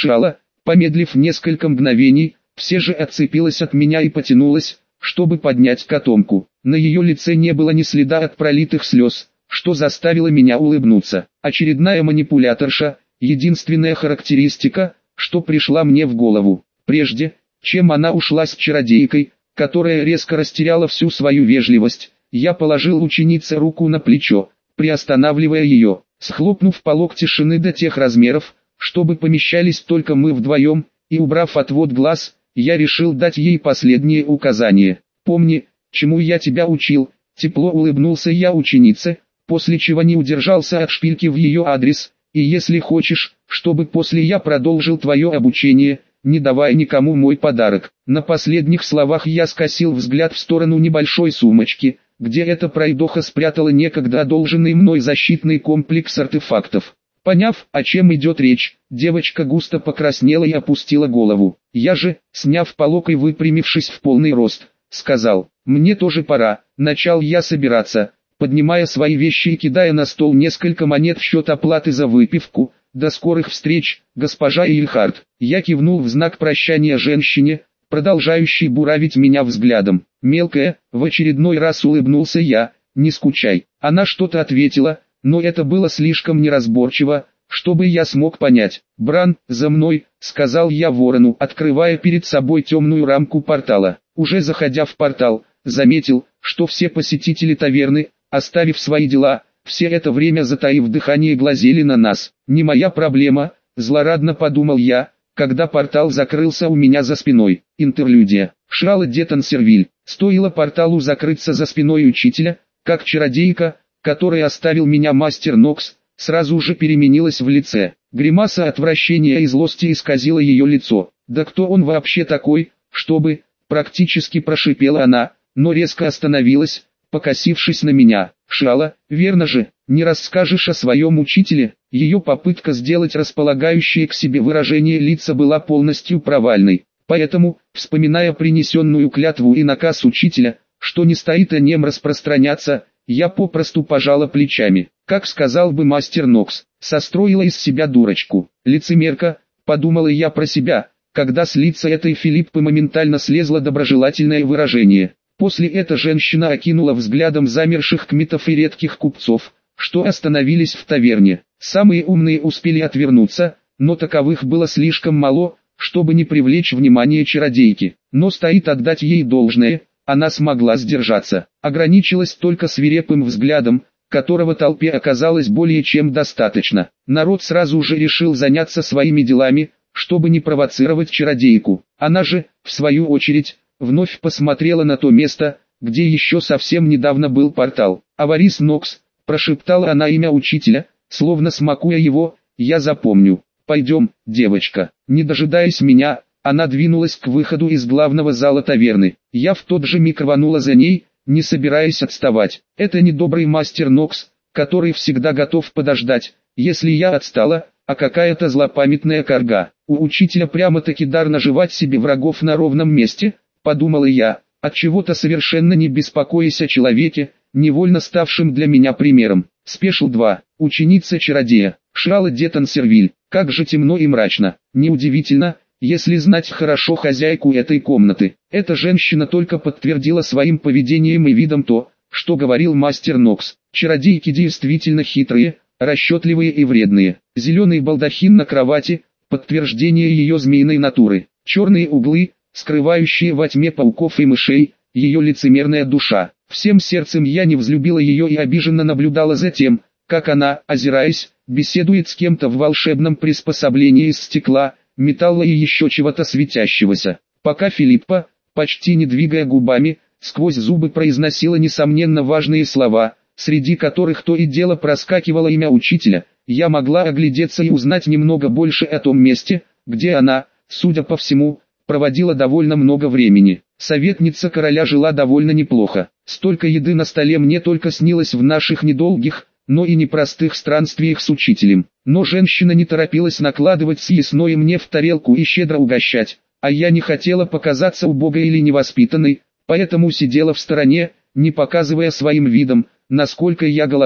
Шала, помедлив несколько мгновений, все же отцепилась от меня и потянулась, чтобы поднять котомку. На ее лице не было ни следа от пролитых слез, что заставило меня улыбнуться. Очередная манипуляторша, единственная характеристика, что пришла мне в голову. Прежде, чем она ушла с чародейкой, которая резко растеряла всю свою вежливость, я положил ученице руку на плечо, приостанавливая ее, схлопнув полог тишины до тех размеров, чтобы помещались только мы вдвоем, и убрав отвод глаз, я решил дать ей последние указания. «Помни, чему я тебя учил», тепло улыбнулся я ученице, после чего не удержался от шпильки в ее адрес, «и если хочешь, чтобы после я продолжил твое обучение, не давай никому мой подарок». На последних словах я скосил взгляд в сторону небольшой сумочки, где эта пройдоха спрятала некогда одолженный мной защитный комплекс артефактов. Поняв, о чем идет речь, девочка густо покраснела и опустила голову. Я же, сняв полог и выпрямившись в полный рост, сказал: «Мне тоже пора». Начал я собираться, поднимая свои вещи и кидая на стол несколько монет в счет оплаты за выпивку. «До скорых встреч, госпожа Эйльхард». Я кивнул в знак прощания женщине, продолжающей буравить меня взглядом. «Мелкая», в очередной раз улыбнулся я, «не скучай». Она что-то ответила, но это было слишком неразборчиво, чтобы я смог понять. «Бран, за мной», — сказал я ворону, открывая перед собой темную рамку портала. Уже заходя в портал, заметил, что все посетители таверны, оставив свои дела, все это время затаив дыхание глазели на нас. «Не моя проблема», — злорадно подумал я, когда портал закрылся у меня за спиной. Интерлюдия. Шала де Тансервиль. Стоило порталу закрыться за спиной учителя, как чародейка, который оставил меня мастер Нокс, сразу же переменилась в лице. Гримаса отвращения и злости исказила ее лицо. «Да кто он вообще такой, чтобы...» практически прошипела она, но резко остановилась, покосившись на меня. «Шала, верно же, не расскажешь о своем учителе?» Ее попытка сделать располагающее к себе выражение лица была полностью провальной. Поэтому, вспоминая принесенную клятву и наказ учителя, что не стоит о нем распространяться, я попросту пожала плечами. Как сказал бы мастер Нокс, состроила из себя дурочку. Лицемерка, подумала я про себя, когда с лица этой Филиппы моментально слезло доброжелательное выражение. После эта женщина окинула взглядом замерших кметов и редких купцов, что остановились в таверне. Самые умные успели отвернуться, но таковых было слишком мало, чтобы не привлечь внимание чародейки. Но стоит отдать ей должное, она смогла сдержаться. Ограничилась только свирепым взглядом, которого толпе оказалось более чем достаточно. Народ сразу же решил заняться своими делами, чтобы не провоцировать чародейку. Она же, в свою очередь, вновь посмотрела на то место, где еще совсем недавно был портал. «Аварис Нокс», прошептала она имя учителя, словно смакуя его, «я запомню. Пойдем, девочка». Не дожидаясь меня, она двинулась к выходу из главного зала таверны. Я в тот же миг рванула за ней, не собираясь отставать. Это недобрый мастер Нокс, который всегда готов подождать, если я отстала, а какая-то злопамятная карга. У учителя прямо-таки дар наживать себе врагов на ровном месте, подумала я, отчего-то совершенно не беспокоясь о человеке, невольно ставшим для меня примером. Спешл 2. Ученица чародея. Шала де Тансервиль. Как же темно и мрачно. Неудивительно, если знать хорошо хозяйку этой комнаты. Эта женщина только подтвердила своим поведением и видом то, что говорил мастер Нокс. Чародейки действительно хитрые, расчетливые и вредные. Зеленый балдахин на кровати – подтверждение ее змеиной натуры. Черные углы, скрывающие во тьме пауков и мышей, ее лицемерная душа. Всем сердцем я не взлюбила ее и обиженно наблюдала за тем, как она, озираясь, беседует с кем-то в волшебном приспособлении из стекла, металла и еще чего-то светящегося. Пока Филиппа, почти не двигая губами, сквозь зубы произносила несомненно важные слова, среди которых то и дело проскакивало имя учителя, я могла оглядеться и узнать немного больше о том месте, где она, судя по всему, проводила довольно много времени. Советница короля жила довольно неплохо. Столько еды на столе мне только снилось в наших недолгих, но и непростых странствиях с учителем. Но женщина не торопилась накладывать съестное мне в тарелку и щедро угощать, а я не хотела показаться убогой или невоспитанной, поэтому сидела в стороне, не показывая своим видом, насколько я голодна.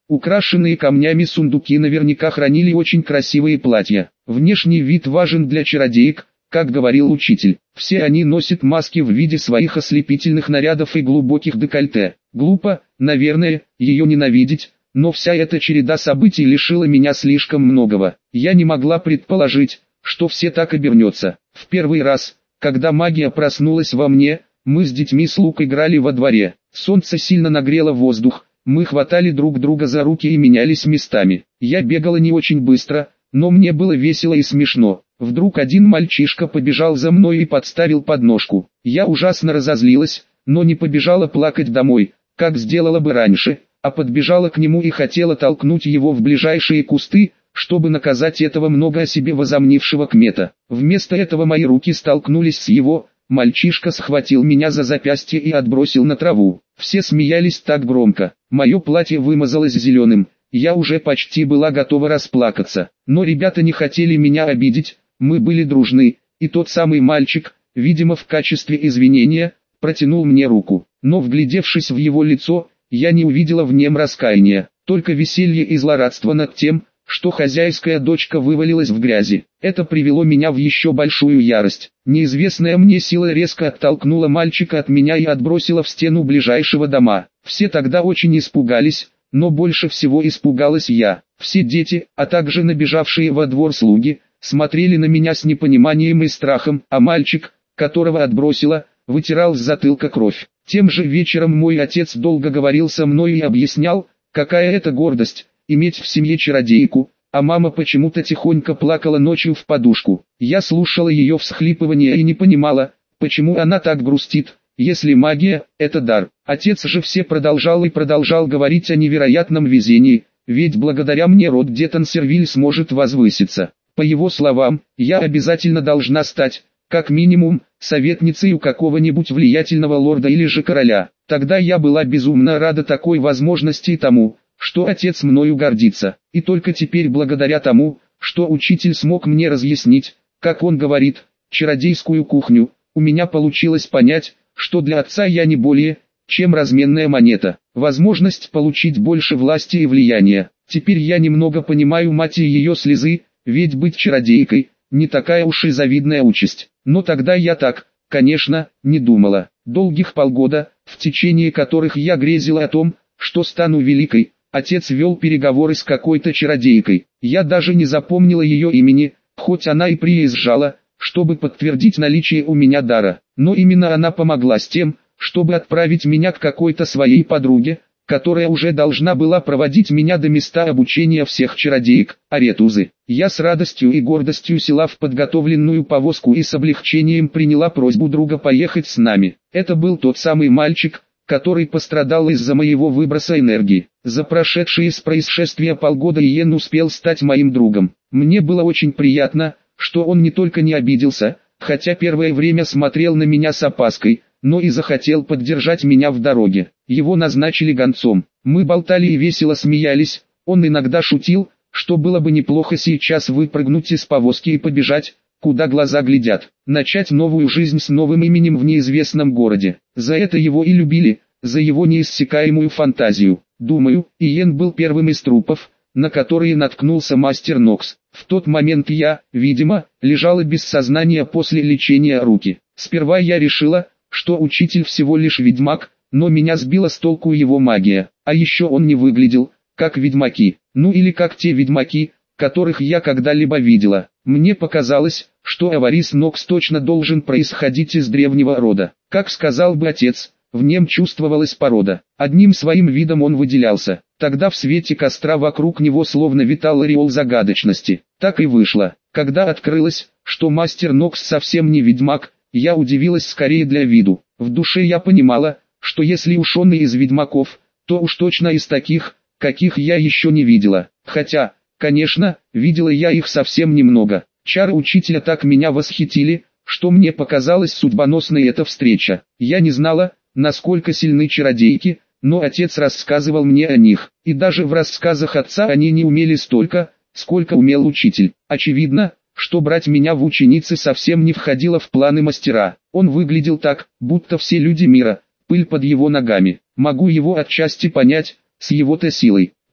Украшенные камнями сундуки наверняка хранили очень красивые платья. Внешний вид важен для чародеек, как говорил учитель. Все они носят маски в виде своих ослепительных нарядов и глубоких декольте. Глупо, наверное, ее ненавидеть, но вся эта череда событий лишила меня слишком многого. Я не могла предположить, что все так обернется. В первый раз, когда магия проснулась во мне, мы с детьми слуг играли во дворе. Солнце сильно нагрело воздух, мы хватали друг друга за руки и менялись местами. Я бегала не очень быстро, но мне было весело и смешно. Вдруг один мальчишка побежал за мной и подставил подножку. Я ужасно разозлилась, но не побежала плакать домой, как сделала бы раньше, а подбежала к нему и хотела толкнуть его в ближайшие кусты, чтобы наказать этого много о себе возомнившего кмета. Вместо этого мои руки столкнулись с его, мальчишка схватил меня за запястье и отбросил на траву. Все смеялись так громко, мое платье вымазалось зеленым, я уже почти была готова расплакаться. Но ребята не хотели меня обидеть, мы были дружны, и тот самый мальчик, видимо в качестве извинения, протянул мне руку. Но вглядевшись в его лицо, я не увидела в нем раскаяния, только веселье и злорадство над тем, что хозяйская дочка вывалилась в грязи. Это привело меня в еще большую ярость. Неизвестная мне сила резко оттолкнула мальчика от меня и отбросила в стену ближайшего дома. Все тогда очень испугались, но больше всего испугалась я. Все дети, а также набежавшие во двор слуги, смотрели на меня с непониманием и страхом, а мальчик, которого отбросила, вытирал с затылка кровь. Тем же вечером мой отец долго говорил со мной и объяснял, какая это гордость иметь в семье чародейку, а мама почему-то тихонько плакала ночью в подушку. Я слушала ее всхлипывания и не понимала, почему она так грустит, если магия – это дар. Отец же все продолжал и продолжал говорить о невероятном везении, ведь благодаря мне род де Тансервиль сможет возвыситься. По его словам, я обязательно должна стать, как минимум, советницей у какого-нибудь влиятельного лорда или же короля. Тогда я была безумно рада такой возможности и тому, что отец мною гордится, и только теперь благодаря тому, что учитель смог мне разъяснить, как он говорит, чародейскую кухню, у меня получилось понять, что для отца я не более, чем разменная монета, возможность получить больше власти и влияния. Теперь я немного понимаю мать и ее слезы, ведь быть чародейкой – не такая уж и завидная участь. Но тогда я так, конечно, не думала. Долгих полгода, в течение которых я грезила о том, что стану великой, отец вел переговоры с какой-то чародейкой. Я даже не запомнила ее имени, хоть она и приезжала, чтобы подтвердить наличие у меня дара. Но именно она помогла с тем, чтобы отправить меня к какой-то своей подруге, которая уже должна была проводить меня до места обучения всех чародеек, Аретузы. Я с радостью и гордостью села в подготовленную повозку и с облегчением приняла просьбу друга поехать с нами. Это был тот самый мальчик, который пострадал из-за моего выброса энергии. За прошедшие с происшествия полгода Иен успел стать моим другом. Мне было очень приятно, что он не только не обиделся, хотя первое время смотрел на меня с опаской, но и захотел поддержать меня в дороге. Его назначили гонцом. Мы болтали и весело смеялись, он иногда шутил, что было бы неплохо сейчас выпрыгнуть из повозки и побежать, куда глаза глядят, начать новую жизнь с новым именем в неизвестном городе. За это его и любили, за его неиссякаемую фантазию. Думаю, Иен был первым из трупов, на которые наткнулся мастер Нокс. В тот момент я, видимо, лежала без сознания после лечения руки. Сперва я решила, что учитель всего лишь ведьмак, но меня сбила с толку его магия. А еще он не выглядел, как ведьмаки, ну или как те ведьмаки, которых я когда-либо видела. Мне показалось, что Аварис Нокс точно должен происходить из древнего рода. Как сказал бы отец, в нем чувствовалась порода. Одним своим видом он выделялся. Тогда в свете костра вокруг него словно витал ореол загадочности. Так и вышло. Когда открылось, что мастер Нокс совсем не ведьмак, я удивилась скорее для виду. В душе я понимала, что если уж он и из ведьмаков, то уж точно из таких, каких я еще не видела. Хотя, конечно, видела я их совсем немного. Чары учителя так меня восхитили, что мне показалась судьбоносной эта встреча. Я не знала, насколько сильны чародейки, но отец рассказывал мне о них. И даже в рассказах отца они не умели столько, сколько умел учитель. Очевидно, что брать меня в ученицы совсем не входило в планы мастера. Он выглядел так, будто все люди мира, пыль под его ногами. Могу его отчасти понять, с его-то силой.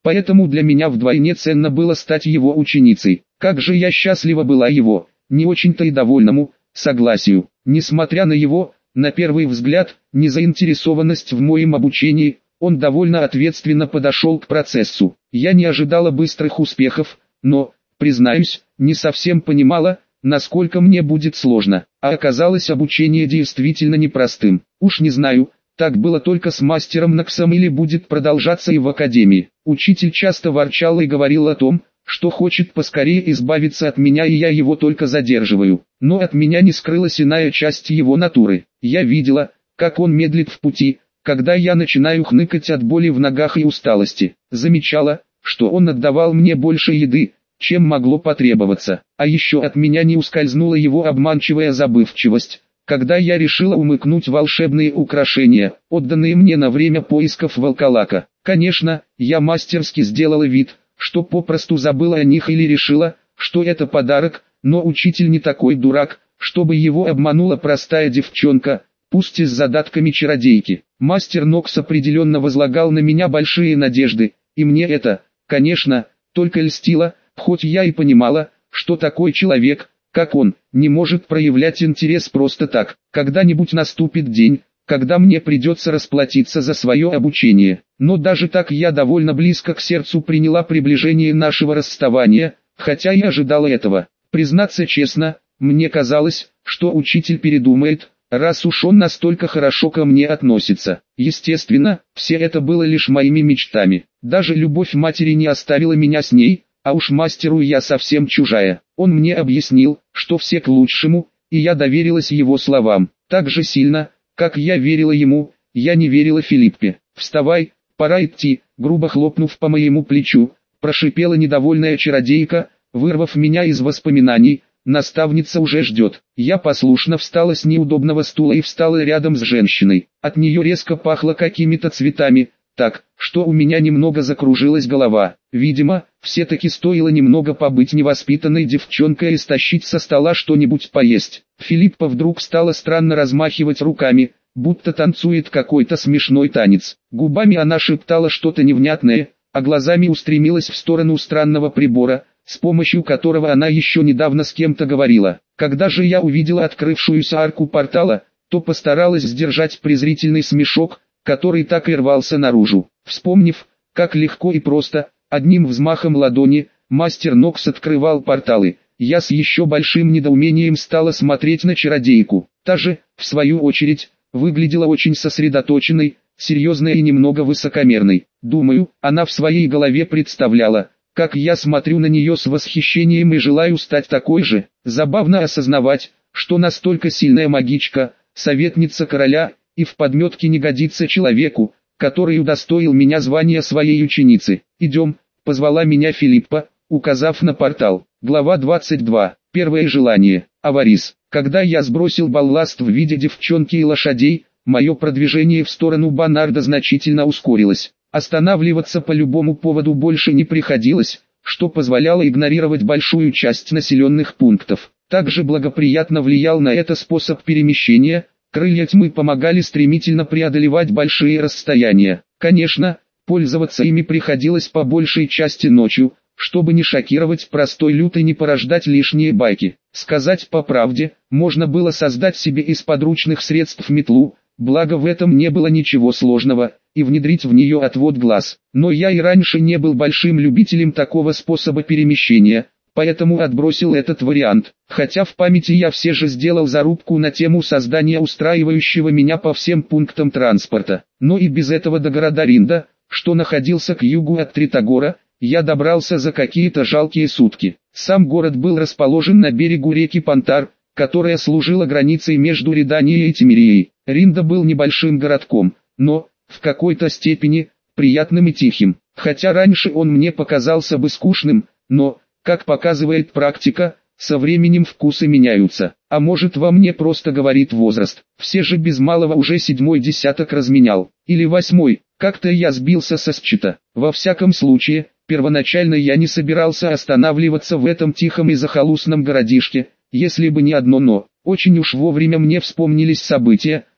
Поэтому для меня вдвойне ценно было стать его ученицей. Как же я счастлива была его, не очень-то и довольному, согласию. Несмотря на его, на первый взгляд, незаинтересованность в моем обучении, он довольно ответственно подошел к процессу. Я не ожидала быстрых успехов, но, признаюсь, не совсем понимала, насколько мне будет сложно. А оказалось обучение действительно непростым. Уж не знаю, так было только с мастером Ноксом или будет продолжаться и в академии. Учитель часто ворчал и говорил о том, что хочет поскорее избавиться от меня, и я его только задерживаю. Но от меня не скрылась иная часть его натуры. Я видела, как он медлит в пути, когда я начинаю хныкать от боли в ногах и усталости. Замечала, что он отдавал мне больше еды, чем могло потребоваться. А еще от меня не ускользнула его обманчивая забывчивость, когда я решила умыкнуть волшебные украшения, отданные мне на время поисков волколака. Конечно, я мастерски сделала вид, что попросту забыла о них или решила, что это подарок, но учитель не такой дурак, чтобы его обманула простая девчонка, пусть и с задатками чародейки. Мастер Нокс определенно возлагал на меня большие надежды, и мне это, конечно, только льстило, хоть я и понимала, что такой человек, как он, не может проявлять интерес просто так. Когда-нибудь наступит день, когда мне придется расплатиться за свое обучение. Но даже так я довольно близко к сердцу приняла приближение нашего расставания, хотя и ожидала этого. Признаться честно, мне казалось, что учитель передумает, раз уж он настолько хорошо ко мне относится. Естественно, все это было лишь моими мечтами. Даже любовь матери не оставила меня с ней, а уж мастеру я совсем чужая. Он мне объяснил, что все к лучшему, и я доверилась его словам. Так же сильно, как я верила ему, я не верила Филиппе. «Вставай, пора идти», грубо хлопнув по моему плечу, прошипела недовольная чародейка, вырвав меня из воспоминаний. Наставница уже ждет. Я послушно встала с неудобного стула и встала рядом с женщиной. От нее резко пахло какими-то цветами, так, что у меня немного закружилась голова. Видимо, все-таки стоило немного побыть невоспитанной девчонкой и стащить со стола что-нибудь поесть. Филиппа вдруг стала странно размахивать руками, будто танцует какой-то смешной танец. Губами она шептала что-то невнятное, а глазами устремилась в сторону странного прибора, с помощью которого она еще недавно с кем-то говорила. Когда же я увидела открывшуюся арку портала, то постаралась сдержать презрительный смешок, который так и рвался наружу. Вспомнив, как легко и просто, одним взмахом ладони, мастер Нокс открывал порталы, я с еще большим недоумением стала смотреть на чародейку. Та же, в свою очередь, выглядела очень сосредоточенной, серьезной и немного высокомерной. Думаю, она в своей голове представляла, как я смотрю на нее с восхищением и желаю стать такой же. Забавно осознавать, что настолько сильная магичка, советница короля, и в подметке не годится человеку, который удостоил меня звания своей ученицы. «Идем», — позвала меня Филиппа, указав на портал. Глава 22. Первое желание. Аварис. Когда я сбросил балласт в виде девчонки и лошадей, мое продвижение в сторону Банарда значительно ускорилось. Останавливаться по любому поводу больше не приходилось, что позволяло игнорировать большую часть населенных пунктов. Также благоприятно влиял на это способ перемещения. Крылья тьмы помогали стремительно преодолевать большие расстояния. Конечно, пользоваться ими приходилось по большей части ночью, чтобы не шокировать простой люд и не порождать лишние байки. Сказать по правде, можно было создать себе из подручных средств метлу, благо в этом не было ничего сложного, и внедрить в нее отвод глаз. Но я и раньше не был большим любителем такого способа перемещения, поэтому отбросил этот вариант. Хотя в памяти я все же сделал зарубку на тему создания устраивающего меня по всем пунктам транспорта. Но и без этого до города Ринда, что находился к югу от Тритогора, я добрался за какие-то жалкие сутки. Сам город был расположен на берегу реки Пантар, которая служила границей между Реданией и Тимерией. Ринда был небольшим городком, но, в какой-то степени, приятным и тихим. Хотя раньше он мне показался бы скучным, но, как показывает практика, со временем вкусы меняются. А может, во мне просто говорит возраст. Все же без малого уже 7-й десяток разменял. Или 8-й, как-то я сбился со счета. Во всяком случае, первоначально я не собирался останавливаться в этом тихом и захолустном городишке, если бы не одно «но». Очень уж вовремя мне вспомнились события,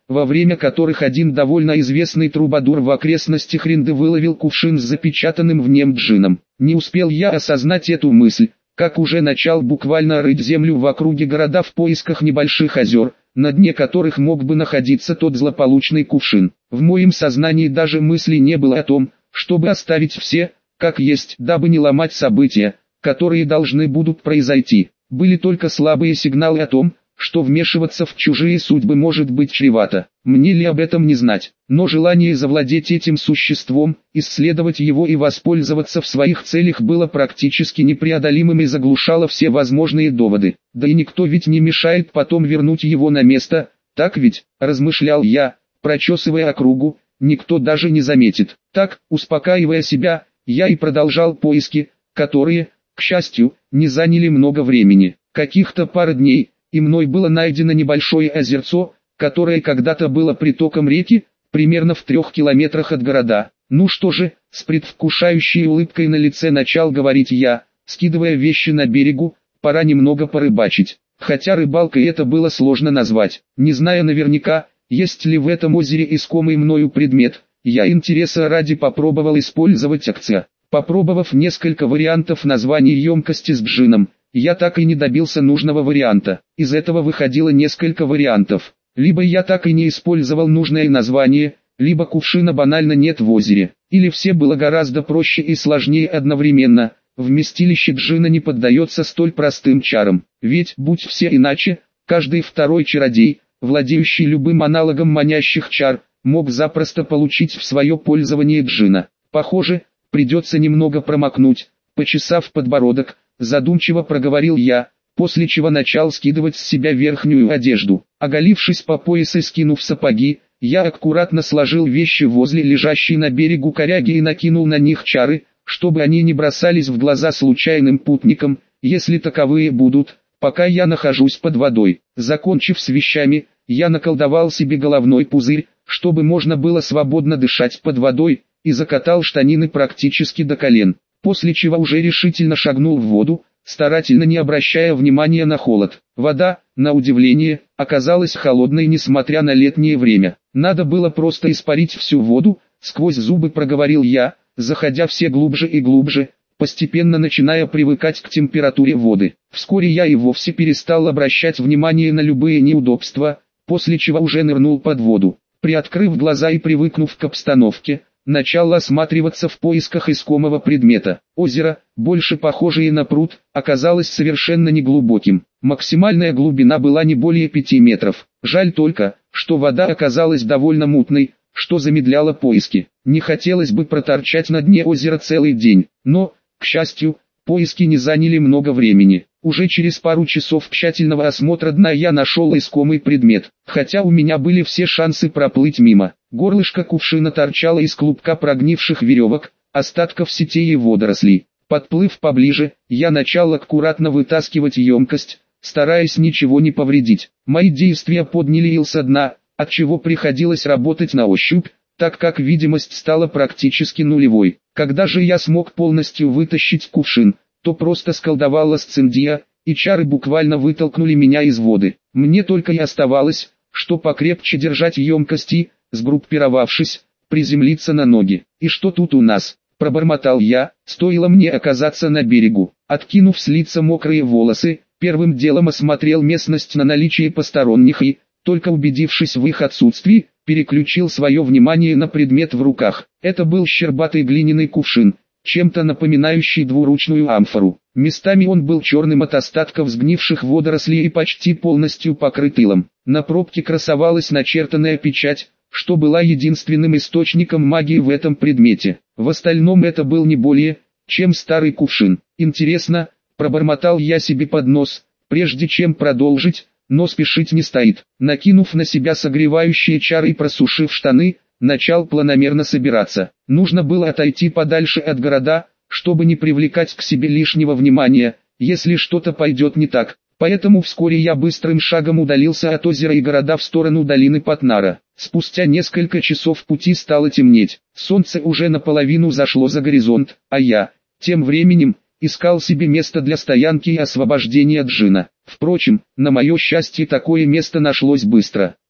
во время которых один довольно известный трубадур в окрестностях Ринды выловил кувшин с запечатанным в нем джином. Не успел я осознать эту мысль, как уже начал буквально рыть землю в округе города в поисках небольших озер, на дне которых мог бы находиться тот злополучный кувшин. В моем сознании даже мысли не было о том, чтобы оставить все, как есть, дабы не ломать события, которые должны будут произойти. Были только слабые сигналы о том, что вмешиваться в чужие судьбы может быть чревато. Мне ли об этом не знать? Но желание завладеть этим существом, исследовать его и воспользоваться в своих целях было практически непреодолимым и заглушало все возможные доводы. Да и никто ведь не мешает потом вернуть его на место, так ведь, размышлял я, прочесывая округу, никто даже не заметит. Так, успокаивая себя, я и продолжал поиски, которые, к счастью, не заняли много времени. Каких-то пару дней, и мной было найдено небольшое озерцо, которое когда-то было притоком реки, примерно в 3 километрах от города. Ну что же, с предвкушающей улыбкой на лице начал говорить я, скидывая вещи на берегу, пора немного порыбачить. Хотя рыбалкой это было сложно назвать, не зная наверняка, есть ли в этом озере искомый мною предмет, я интереса ради попробовал использовать акция. Попробовав несколько вариантов названий емкости с джином, я так и не добился нужного варианта. Из этого выходило несколько вариантов. Либо я так и не использовал нужное название, либо кувшина банально нет в озере. Или все было гораздо проще и сложнее одновременно. Вместилище джина не поддается столь простым чарам. Ведь, будь все иначе, каждый второй чародей, владеющий любым аналогом манящих чар, мог запросто получить в свое пользование джина. Похоже, придется немного промокнуть. Почесав подбородок, задумчиво проговорил я, после чего начал скидывать с себя верхнюю одежду. Оголившись по пояс и скинув сапоги, я аккуратно сложил вещи возле лежащей на берегу коряги и накинул на них чары, чтобы они не бросались в глаза случайным путникам, если таковые будут, пока я нахожусь под водой. Закончив с вещами, я наколдовал себе головной пузырь, чтобы можно было свободно дышать под водой, и закатал штанины практически до колен, после чего уже решительно шагнул в воду, старательно не обращая внимания на холод. Вода, на удивление, оказалась холодной несмотря на летнее время. Надо было просто испарить всю воду, сквозь зубы проговорил я, заходя все глубже и глубже, постепенно начиная привыкать к температуре воды. Вскоре я и вовсе перестал обращать внимание на любые неудобства, после чего уже нырнул под воду. Приоткрыв глаза и привыкнув к обстановке, начал осматриваться в поисках искомого предмета. Озеро, больше похожее на пруд, оказалось совершенно неглубоким. Максимальная глубина была не более 5 метров. Жаль только, что вода оказалась довольно мутной, что замедляло поиски. Не хотелось бы проторчать на дне озера целый день, но, к счастью, поиски не заняли много времени. Уже через пару часов тщательного осмотра дна я нашел искомый предмет, хотя у меня были все шансы проплыть мимо. Горлышко кувшина торчало из клубка прогнивших веревок, остатков сетей и водорослей. Подплыв поближе, я начал аккуратно вытаскивать емкость, стараясь ничего не повредить. Мои действия подняли ил со дна, отчего приходилось работать на ощупь, так как видимость стала практически нулевой. Когда же я смог полностью вытащить кувшин, то просто сколдовал асцендия, и чары буквально вытолкнули меня из воды. Мне только и оставалось, что покрепче держать емкости, сгруппировавшись, приземлиться на ноги. «И что тут у нас?» – пробормотал я, стоило мне оказаться на берегу. Откинув с лица мокрые волосы, первым делом осмотрел местность на наличие посторонних и, только убедившись в их отсутствии, переключил свое внимание на предмет в руках. Это был щербатый глиняный кувшин, чем-то напоминающий двуручную амфору. Местами он был черным от остатков сгнивших водорослей и почти полностью покрыт илом. На пробке красовалась начертанная печать, что была единственным источником магии в этом предмете. В остальном это был не более, чем старый кувшин. Интересно, пробормотал я себе под нос, прежде чем продолжить, но спешить не стоит. Накинув на себя согревающие чары и просушив штаны, начал планомерно собираться. Нужно было отойти подальше от города, чтобы не привлекать к себе лишнего внимания, если что-то пойдет не так. Поэтому вскоре я быстрым шагом удалился от озера и города в сторону долины Патнара. Спустя несколько часов пути стало темнеть. Солнце уже наполовину зашло за горизонт, а я, тем временем, искал себе место для стоянки и освобождения джина. Впрочем, на мое счастье такое место нашлось быстро.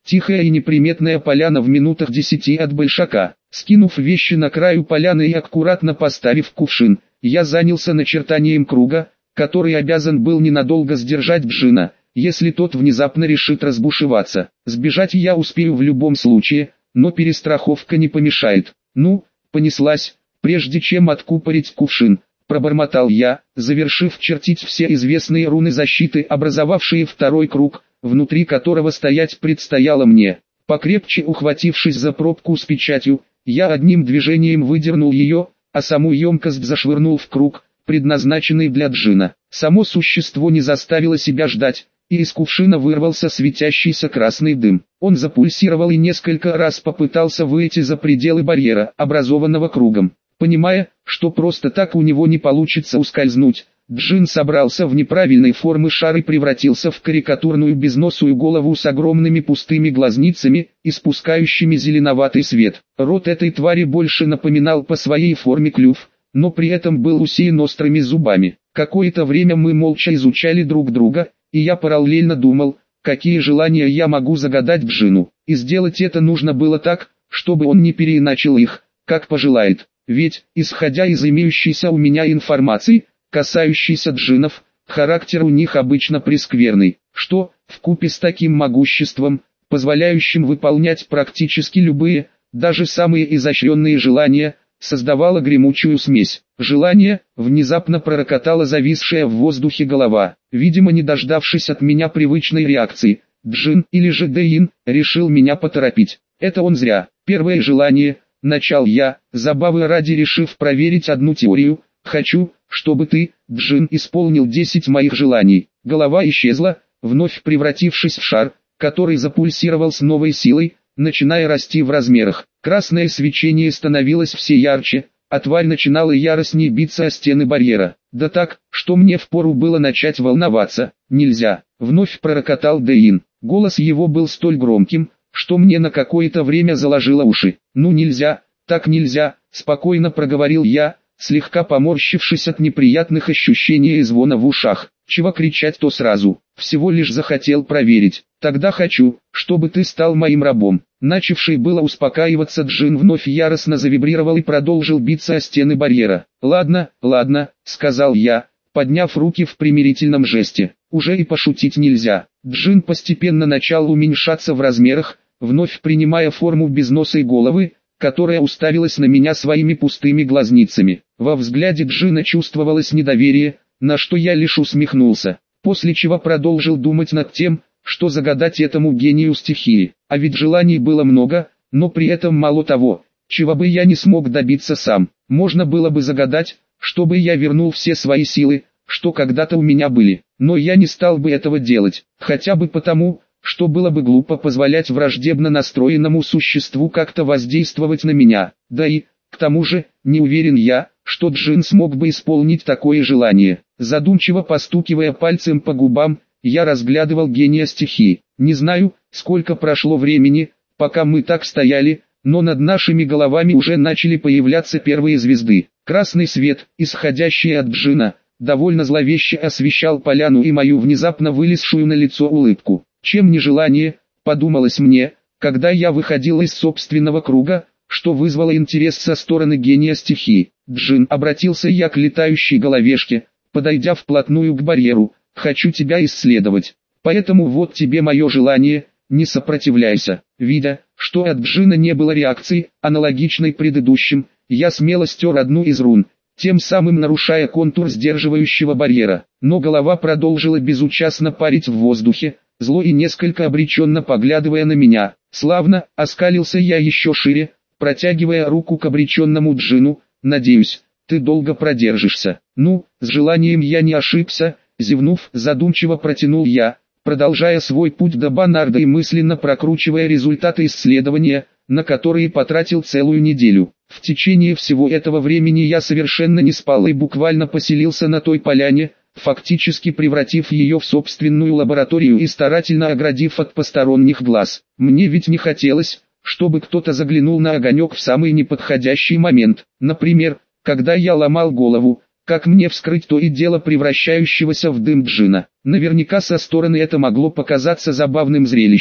Тихая и неприметная поляна в минутах 10 от большака. Скинув вещи на краю поляны и аккуратно поставив кувшин, я занялся начертанием круга, который обязан был ненадолго сдержать Джина, если тот внезапно решит разбушеваться. Сбежать я успею в любом случае, но перестраховка не помешает. Ну, понеслась. Прежде чем откупорить кувшин, пробормотал я, завершив чертить все известные руны защиты, образовавшие второй круг, внутри которого стоять предстояло мне. Покрепче ухватившись за пробку с печатью, я одним движением выдернул ее, а саму емкость зашвырнул в круг, предназначенный для Джина. Само существо не заставило себя ждать, и из кувшина вырвался светящийся красный дым. Он запульсировал и несколько раз попытался выйти за пределы барьера, образованного кругом. Понимая, что просто так у него не получится ускользнуть, Джин собрался в неправильной формы шар и превратился в карикатурную безносую голову с огромными пустыми глазницами, испускающими зеленоватый свет. Рот этой твари больше напоминал по своей форме клюв, но при этом был усеян острыми зубами. Какое-то время мы молча изучали друг друга, и я параллельно думал, какие желания я могу загадать Джину. И сделать это нужно было так, чтобы он не переиначил их, как пожелает. Ведь, исходя из имеющейся у меня информации, касающейся джиннов, характер у них обычно прескверный, что, вкупе с таким могуществом, позволяющим выполнять практически любые, даже самые изощренные желания, создавало гремучую смесь. Желание, внезапно пророкотала зависшая в воздухе голова. Видимо, не дождавшись от меня привычной реакции, Джин или же Дэйн решил меня поторопить. Это он зря. Первое желание, начал я, забавы ради решив проверить одну теорию. Хочу, чтобы ты, Джин, исполнил 10 моих желаний. Голова исчезла, вновь превратившись в шар, который запульсировал с новой силой, начиная расти в размерах. Красное свечение становилось все ярче, а тварь начинала яростнее биться о стены барьера. Да так, что мне впору было начать волноваться. Нельзя, вновь пророкотал Дэйн. Голос его был столь громким, что мне на какое-то время заложило уши. Ну нельзя, так нельзя, спокойно проговорил я, слегка поморщившись от неприятных ощущений и звона в ушах. Чего кричать то сразу, всего лишь захотел проверить. Тогда хочу, чтобы ты стал моим рабом. Начавший было успокаиваться Джин вновь яростно завибрировал и продолжил биться о стены барьера. Ладно, ладно, сказал я, подняв руки в примирительном жесте. Уже и пошутить нельзя. Джин постепенно начал уменьшаться в размерах, вновь принимая форму безносой головы, которая уставилась на меня своими пустыми глазницами. Во взгляде Джина чувствовалось недоверие, на что я лишь усмехнулся, после чего продолжил думать над тем, что загадать этому гению стихии. А ведь желаний было много, но при этом мало того, чего бы я не смог добиться сам. Можно было бы загадать, чтобы я вернул все свои силы, что когда-то у меня были, но я не стал бы этого делать, хотя бы потому, что было бы глупо позволять враждебно настроенному существу как-то воздействовать на меня. Да и, к тому же, не уверен я, что Джин смог бы исполнить такое желание. Задумчиво постукивая пальцем по губам, я разглядывал гения стихии. Не знаю, сколько прошло времени, пока мы так стояли, но над нашими головами уже начали появляться первые звезды. Красный свет, исходящий от Джина, довольно зловеще освещал поляну и мою внезапно вылезшую на лицо улыбку. Чем не желание, подумалось мне, когда я выходил из собственного круга, что вызвало интерес со стороны гения стихии. Джин, обратился я к летающей головешке, подойдя вплотную к барьеру, хочу тебя исследовать. Поэтому вот тебе мое желание, не сопротивляйся. Видя, что от Джина не было реакции, аналогичной предыдущим, я смело стер одну из рун, тем самым нарушая контур сдерживающего барьера. Но голова продолжила безучастно парить в воздухе, зло и несколько обреченно поглядывая на меня. Славно, оскалился я еще шире, протягивая руку к обреченному Джину. Надеюсь, ты долго продержишься. Ну, с желанием я не ошибся, зевнув, задумчиво протянул я, продолжая свой путь до Банарда и мысленно прокручивая результаты исследования, на которые потратил целую неделю. В течение всего этого времени я совершенно не спал и буквально поселился на той поляне, фактически превратив ее в собственную лабораторию и старательно оградив от посторонних глаз. Мне ведь не хотелось, чтобы кто-то заглянул на огонек в самый неподходящий момент. Например, когда я ломал голову, как мне вскрыть то и дело превращающегося в дым Джина. Наверняка со стороны это могло показаться забавным зрелищем.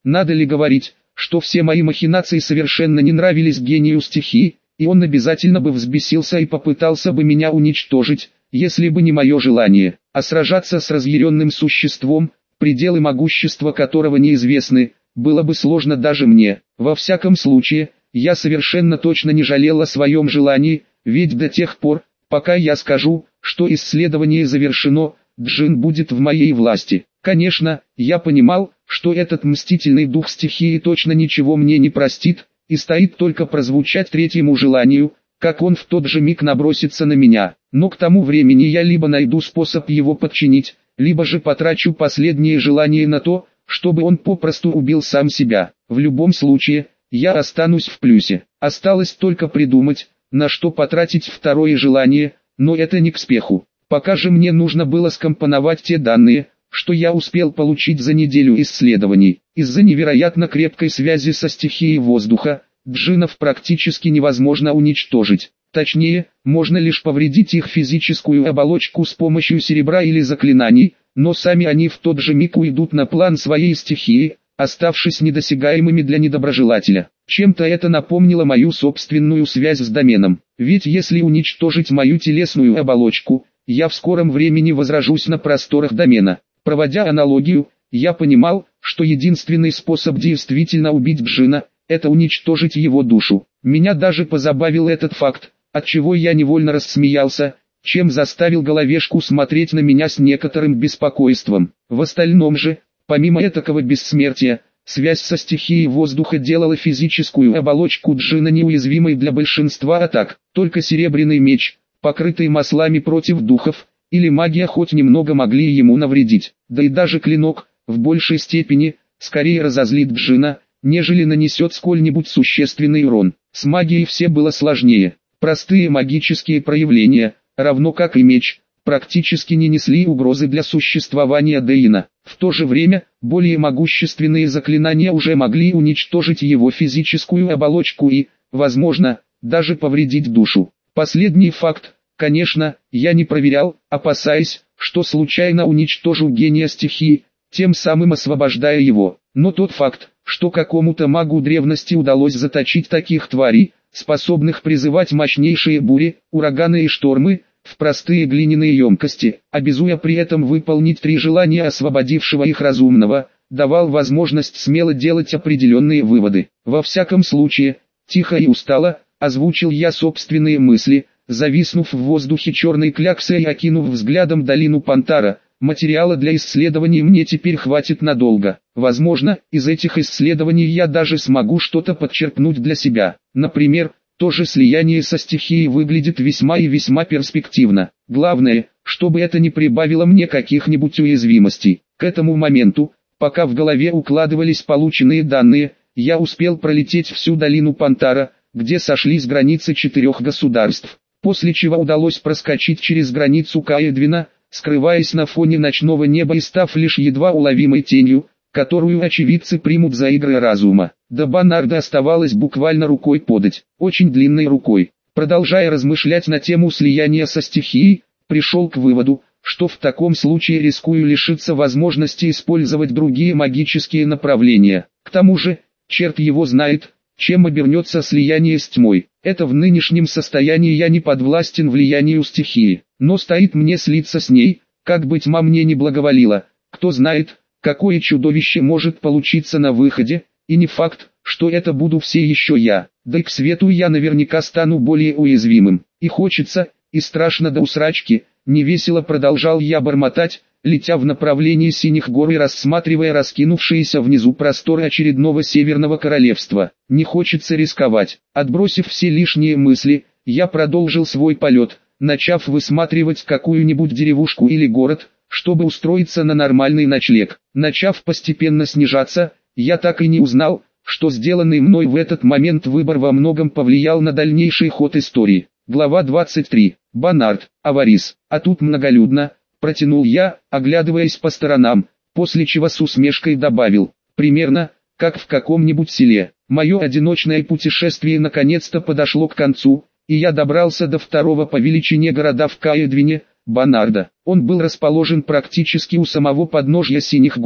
Надо ли говорить, что все мои махинации совершенно не нравились гению стихии, и он обязательно бы взбесился и попытался бы меня уничтожить, если бы не мое желание, а сражаться с разъяренным существом, пределы могущества которого неизвестны, было бы сложно даже мне. Во всяком случае, я совершенно точно не жалел о своем желании, ведь до тех пор, пока я скажу, что исследование завершено, Джин будет в моей власти. Конечно, я понимал, что этот мстительный дух стихии точно ничего мне не простит, и стоит только прозвучать третьему желанию, как он в тот же миг набросится на меня. Но к тому времени я либо найду способ его подчинить, либо же потрачу последнее желание на то, чтобы он попросту убил сам себя. В любом случае, я останусь в плюсе. Осталось только придумать, на что потратить второе желание, но это не к спеху. Пока же мне нужно было скомпоновать те данные, что я успел получить за неделю исследований. Из-за невероятно крепкой связи со стихией воздуха, джиннов практически невозможно уничтожить. Точнее, можно лишь повредить их физическую оболочку с помощью серебра или заклинаний, но сами они в тот же миг уйдут на план своей стихии, оставшись недосягаемыми для недоброжелателя. Чем-то это напомнило мою собственную связь с доменом. Ведь если уничтожить мою телесную оболочку, я в скором времени возрожусь на просторах домена. Проводя аналогию, я понимал, что единственный способ действительно убить джинна – это уничтожить его душу. Меня даже позабавил этот факт, отчего я невольно рассмеялся, чем заставил головешку смотреть на меня с некоторым беспокойством. В остальном же, помимо этакого бессмертия, связь со стихией воздуха делала физическую оболочку джинна неуязвимой для большинства атак. Только серебряный меч, покрытый маслами против духов, или магия хоть немного могли ему навредить. Да и даже клинок, в большей степени, скорее разозлит джинна, нежели нанесет сколь-нибудь существенный урон. С магией все было сложнее. Простые магические проявления, равно как и меч, практически не несли угрозы для существования Дейна. В то же время, более могущественные заклинания уже могли уничтожить его физическую оболочку и, возможно, даже повредить душу. Последний факт, конечно, я не проверял, опасаясь, что случайно уничтожу гения стихии, тем самым освобождая его. Но тот факт, что какому-то магу древности удалось заточить таких тварей, способных призывать мощнейшие бури, ураганы и штормы, в простые глиняные емкости, обязуя при этом выполнить 3 желания освободившего их разумного, давал возможность смело делать определенные выводы. Во всяком случае, тихо и устало, озвучил я собственные мысли, зависнув в воздухе черной кляксой и окинув взглядом долину Пантара. Материала для исследований мне теперь хватит надолго. Возможно, из этих исследований я даже смогу что-то подчеркнуть для себя. Например, то же слияние со стихией выглядит весьма и весьма перспективно. Главное, чтобы это не прибавило мне каких-нибудь уязвимостей. К этому моменту, пока в голове укладывались полученные данные, я успел пролететь всю долину Пантара, где сошлись границы 4 государств, после чего удалось проскочить через границу Каэдвина, скрываясь на фоне ночного неба и став лишь едва уловимой тенью, которую очевидцы примут за игры разума. До Банарда оставалось буквально рукой подать, очень длинной рукой. Продолжая размышлять на тему слияния со стихией, пришел к выводу, что в таком случае рискую лишиться возможности использовать другие магические направления. К тому же, черт его знает, чем обернется слияние с тьмой. Это в нынешнем состоянии я не подвластен влиянию стихии, но стоит мне слиться с ней, как бы тьма мне не благоволила. Кто знает, какое чудовище может получиться на выходе, и не факт, что это буду все еще я. Да и к свету я наверняка стану более уязвимым. И хочется, и страшно до усрачки, невесело продолжал я бормотать, летя в направлении синих гор и рассматривая раскинувшиеся внизу просторы очередного северного королевства. Не хочется рисковать. Отбросив все лишние мысли, я продолжил свой полет, начав высматривать какую-нибудь деревушку или город, чтобы устроиться на нормальный ночлег. Начав постепенно снижаться, я так и не узнал, что сделанный мной в этот момент выбор во многом повлиял на дальнейший ход истории. Глава 23. Банард, Аварис. А тут многолюдно, протянул я, оглядываясь по сторонам, после чего с усмешкой добавил: примерно, как в каком-нибудь селе. Мое одиночное путешествие наконец-то подошло к концу, и я добрался до второго по величине города в Каэдвине, Банарда. Он был расположен практически у самого подножья Синих гор,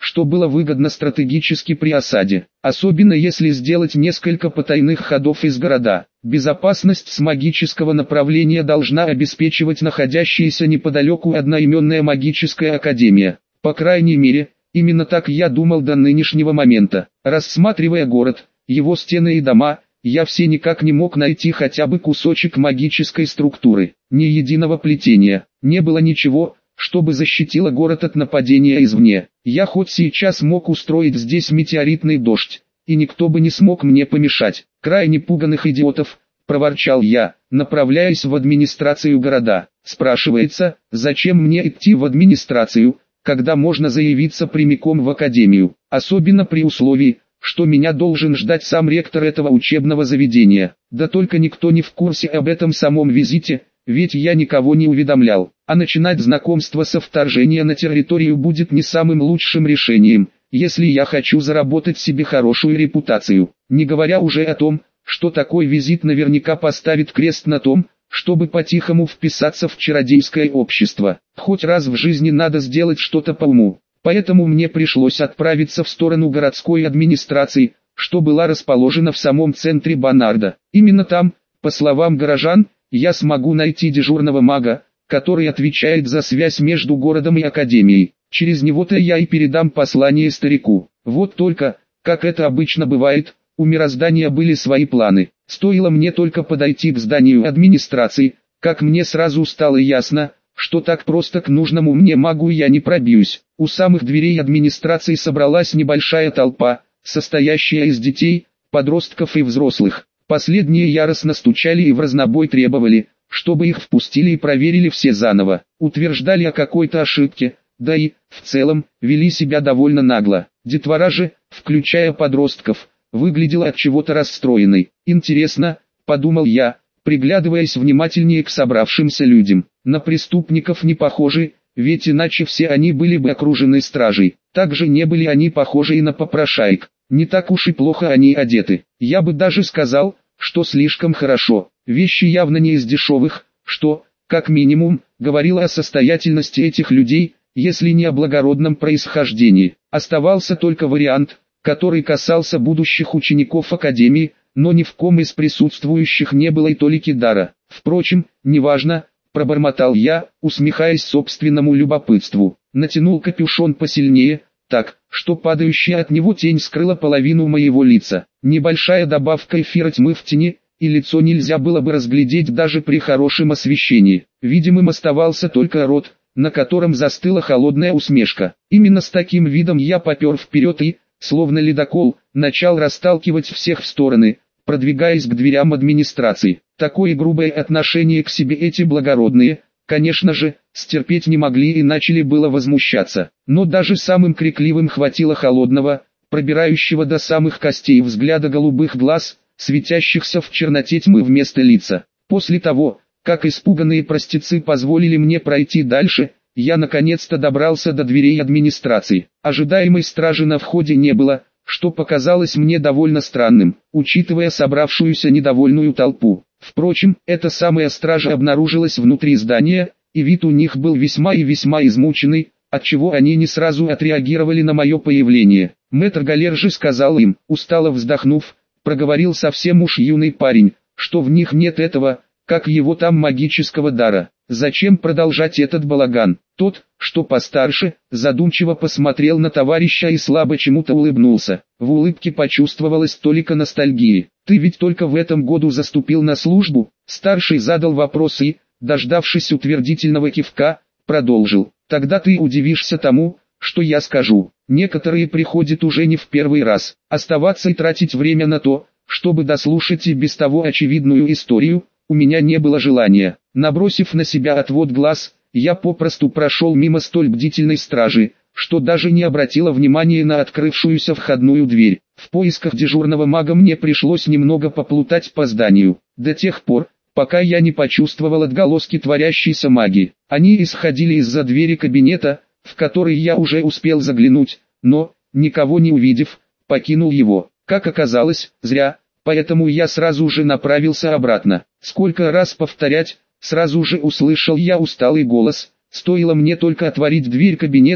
что было выгодно стратегически при осаде, особенно если сделать несколько потайных ходов из города. Безопасность с магического направления должна обеспечивать находящаяся неподалеку одноименная магическая академия. По крайней мере, именно так я думал до нынешнего момента. Рассматривая город, его стены и дома, я все никак не мог найти хотя бы кусочек магической структуры. Ни единого плетения, не было ничего, чтобы защитило город от нападения извне. Я хоть сейчас мог устроить здесь метеоритный дождь, и никто бы не смог мне помешать. Крайне пуганых идиотов, проворчал я, направляясь в администрацию города. Спрашивается, зачем мне идти в администрацию, когда можно заявиться прямиком в академию, особенно при условии, что меня должен ждать сам ректор этого учебного заведения. Да только никто не в курсе об этом самом визите, ведь я никого не уведомлял. А начинать знакомство со вторжения на территорию будет не самым лучшим решением, если я хочу заработать себе хорошую репутацию. Не говоря уже о том, что такой визит наверняка поставит крест на том, чтобы по-тихому вписаться в чародейское общество. Хоть раз в жизни надо сделать что-то по уму. Поэтому мне пришлось отправиться в сторону городской администрации, что была расположена в самом центре Банарда. Именно там, по словам горожан, я смогу найти дежурного мага, который отвечает за связь между городом и академией. Через него-то я и передам послание старику. Вот только, как это обычно бывает, у мироздания были свои планы. Стоило мне только подойти к зданию администрации, как мне сразу стало ясно, что так просто к нужному мне магу я не пробьюсь. У самых дверей администрации собралась небольшая толпа, состоящая из детей, подростков и взрослых. Последние яростно стучали и в разнобой требовали, чтобы их впустили и проверили все заново. Утверждали о какой-то ошибке, да и, в целом, вели себя довольно нагло. Детвора же, включая подростков, выглядела от чего-то расстроенной. Интересно, подумал я, приглядываясь внимательнее к собравшимся людям. На преступников не похожи, ведь иначе все они были бы окружены стражей. Также не были они похожи и на попрошаек. Не так уж и плохо они одеты. Я бы даже сказал, что слишком хорошо. Вещи явно не из дешевых, что, как минимум, говорило о состоятельности этих людей, если не о благородном происхождении. Оставался только вариант, который касался будущих учеников академии, но ни в ком из присутствующих не было и толики дара. Впрочем, неважно, пробормотал я, усмехаясь собственному любопытству. Натянул капюшон посильнее, так, что падающая от него тень скрыла половину моего лица. Небольшая добавка эфира тьмы в тени, и лицо нельзя было бы разглядеть даже при хорошем освещении. Видимым оставался только рот, на котором застыла холодная усмешка. Именно с таким видом я попер вперед и, словно ледокол, начал расталкивать всех в стороны, продвигаясь к дверям администрации. Такое грубое отношение к себе эти благородные, конечно же, стерпеть не могли и начали было возмущаться. Но даже самым крикливым хватило холодного, пробирающего до самых костей взгляда голубых глаз, светящихся в черноте тьмы вместо лица. После того, как испуганные простецы позволили мне пройти дальше, я наконец-то добрался до дверей администрации. Ожидаемой стражи на входе не было, что показалось мне довольно странным, учитывая собравшуюся недовольную толпу. Впрочем, эта самая стража обнаружилась внутри здания, и вид у них был весьма и весьма измученный, отчего они не сразу отреагировали на мое появление. Мэтр Галер же сказал им, устало вздохнув, проговорил совсем уж юный парень, что в них нет этого, как его там магического дара. Зачем продолжать этот балаган? Тот, что постарше, задумчиво посмотрел на товарища и слабо чему-то улыбнулся. В улыбке почувствовалась толика ностальгии. «Ты ведь только в этом году заступил на службу?» Старший задал вопрос и, дождавшись утвердительного кивка, продолжил. «Тогда ты удивишься тому, что я скажу. Некоторые приходят уже не в первый раз. Оставаться и тратить время на то, чтобы дослушать и без того очевидную историю, у меня не было желания». Набросив на себя отвод глаз, я попросту прошел мимо столь бдительной стражи, что даже не обратила внимания на открывшуюся входную дверь. В поисках дежурного мага мне пришлось немного поплутать по зданию, до тех пор, пока я не почувствовал отголоски творящейся магии. Они исходили из-за двери кабинета, в который я уже успел заглянуть, но, никого не увидев, покинул его. Как оказалось, зря, поэтому я сразу же направился обратно. Сколько раз повторять, сразу же услышал я усталый голос, стоило мне только отворить дверь кабинета,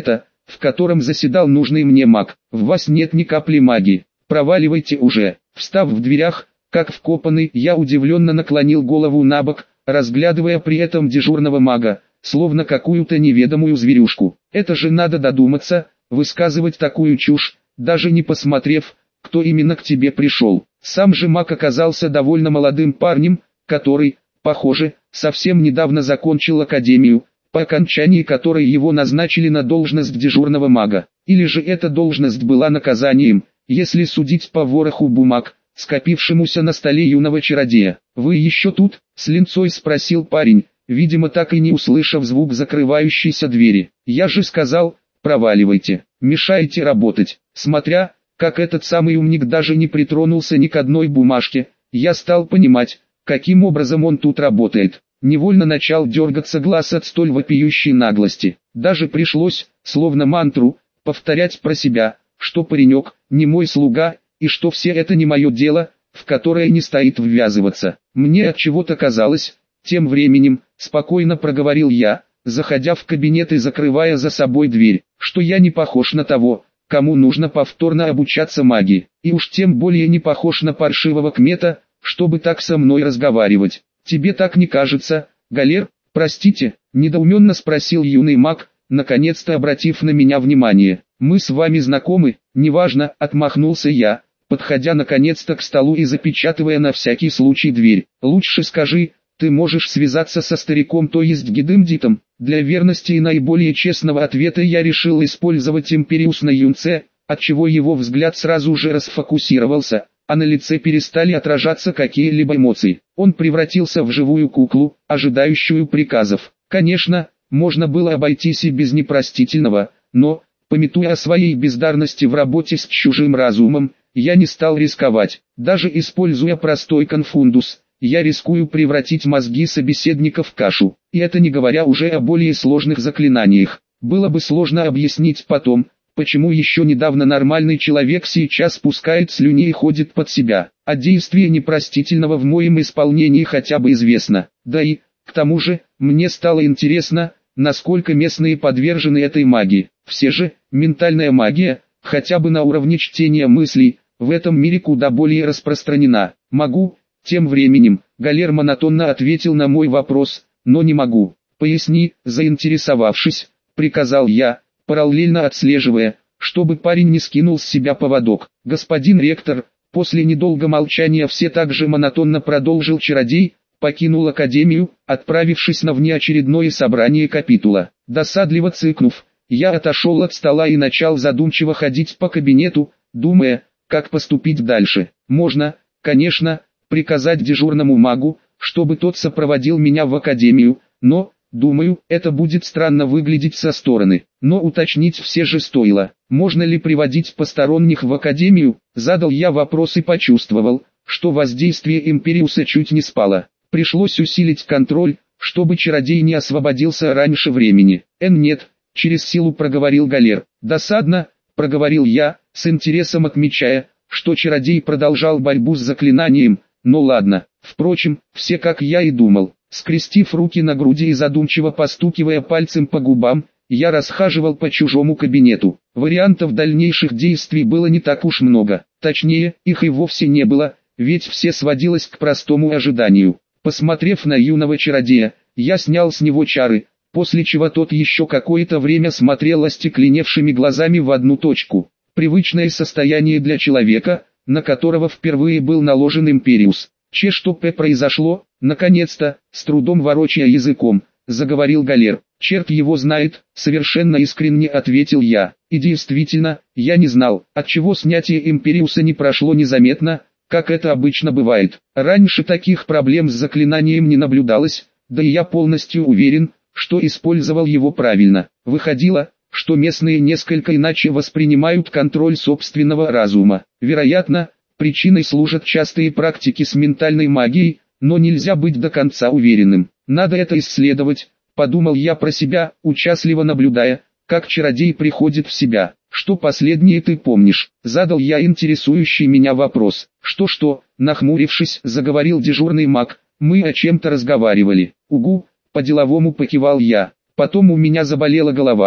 в котором заседал нужный мне маг. В вас нет ни капли магии. Проваливайте уже. Встав в дверях, как вкопанный, я удивленно наклонил голову набок, разглядывая при этом дежурного мага, словно какую-то неведомую зверюшку. Это же надо додуматься, высказывать такую чушь, даже не посмотрев, кто именно к тебе пришел. Сам же маг оказался довольно молодым парнем, который, похоже, совсем недавно закончил академию, по окончании которой его назначили на должность дежурного мага. Или же эта должность была наказанием, если судить по вороху бумаг, скопившемуся на столе юного чародея. «Вы еще тут?» — с линцой спросил парень, видимо так и не услышав звук закрывающейся двери. «Я же сказал, проваливайте, мешаете работать». Смотря, как этот самый умник даже не притронулся ни к одной бумажке, я стал понимать, каким образом он тут работает. Невольно начал дергаться глаз от столь вопиющей наглости. Даже пришлось, словно мантру, повторять про себя, что паренек не мой слуга, и что все это не мое дело, в которое не стоит ввязываться. Мне от чего-то казалось, тем временем, спокойно проговорил я, заходя в кабинет и закрывая за собой дверь, что я не похож на того, кому нужно повторно обучаться магии, и уж тем более не похож на паршивого кмета, чтобы так со мной разговаривать. Тебе так не кажется, Галер? Простите, недоуменно спросил юный маг, наконец-то обратив на меня внимание. Мы с вами знакомы? Неважно, отмахнулся я, подходя наконец-то к столу и запечатывая на всякий случай дверь. Лучше скажи, ты можешь связаться со стариком, то есть Гидымдитом? Для верности и наиболее честного ответа я решил использовать Империус на юнце, отчего его взгляд сразу же расфокусировался, а на лице перестали отражаться какие-либо эмоции. Он превратился в живую куклу, ожидающую приказов. Конечно, можно было обойтись и без непростительного, но, памятуя о своей бездарности в работе с чужим разумом, я не стал рисковать. Даже используя простой конфундус, я рискую превратить мозги собеседника в кашу. И это не говоря уже о более сложных заклинаниях. Было бы сложно объяснить потом, почему еще недавно нормальный человек сейчас спускает слюни и ходит под себя, а действие непростительного в моем исполнении хотя бы известно. Да и, к тому же, мне стало интересно, насколько местные подвержены этой магии. Все же, ментальная магия, хотя бы на уровне чтения мыслей, в этом мире куда более распространена. Могу, тем временем, Галер монотонно ответил на мой вопрос, но не могу. Поясни, заинтересовавшись, приказал я, параллельно отслеживая, чтобы парень не скинул с себя поводок. Господин ректор, после недолгого молчания все так же монотонно продолжил чародей, покинул академию, отправившись на внеочередное собрание капитула. Досадливо цыкнув, я отошел от стола и начал задумчиво ходить по кабинету, думая, как поступить дальше. Можно, конечно, приказать дежурному магу, чтобы тот сопроводил меня в академию, но, думаю, это будет странно выглядеть со стороны. Но уточнить все же стоило. Можно ли приводить посторонних в академию? Задал я вопрос и почувствовал, что воздействие Империуса чуть не спало. Пришлось усилить контроль, чтобы чародей не освободился раньше времени. Нет, через силу проговорил Галер. Досадно, проговорил я, с интересом отмечая, что чародей продолжал борьбу с заклинанием. Ну ладно, впрочем, все как я и думал. Скрестив руки на груди и задумчиво постукивая пальцем по губам, я расхаживал по чужому кабинету. Вариантов дальнейших действий было не так уж много. Точнее, их и вовсе не было, ведь все сводилось к простому ожиданию. Посмотрев на юного чародея, я снял с него чары, после чего тот еще какое-то время смотрел остекленевшими глазами в одну точку. Привычное состояние для человека, на которого впервые был наложен Империус. Что произошло? Наконец-то, с трудом ворочая языком, заговорил Галер. Черт его знает, совершенно искренне ответил я. И действительно, я не знал, отчего снятие Империуса не прошло незаметно, как это обычно бывает. Раньше таких проблем с заклинанием не наблюдалось, да и я полностью уверен, что использовал его правильно. Выходило, что местные несколько иначе воспринимают контроль собственного разума. Вероятно, причиной служат частые практики с ментальной магией, но нельзя быть до конца уверенным. Надо это исследовать, подумал я про себя, участливо наблюдая, как чародей приходит в себя. Что последнее ты помнишь? Задал я интересующий меня вопрос. Что, нахмурившись, заговорил дежурный маг, мы о чем-то разговаривали. Угу, по-деловому покивал я. Потом у меня заболела голова,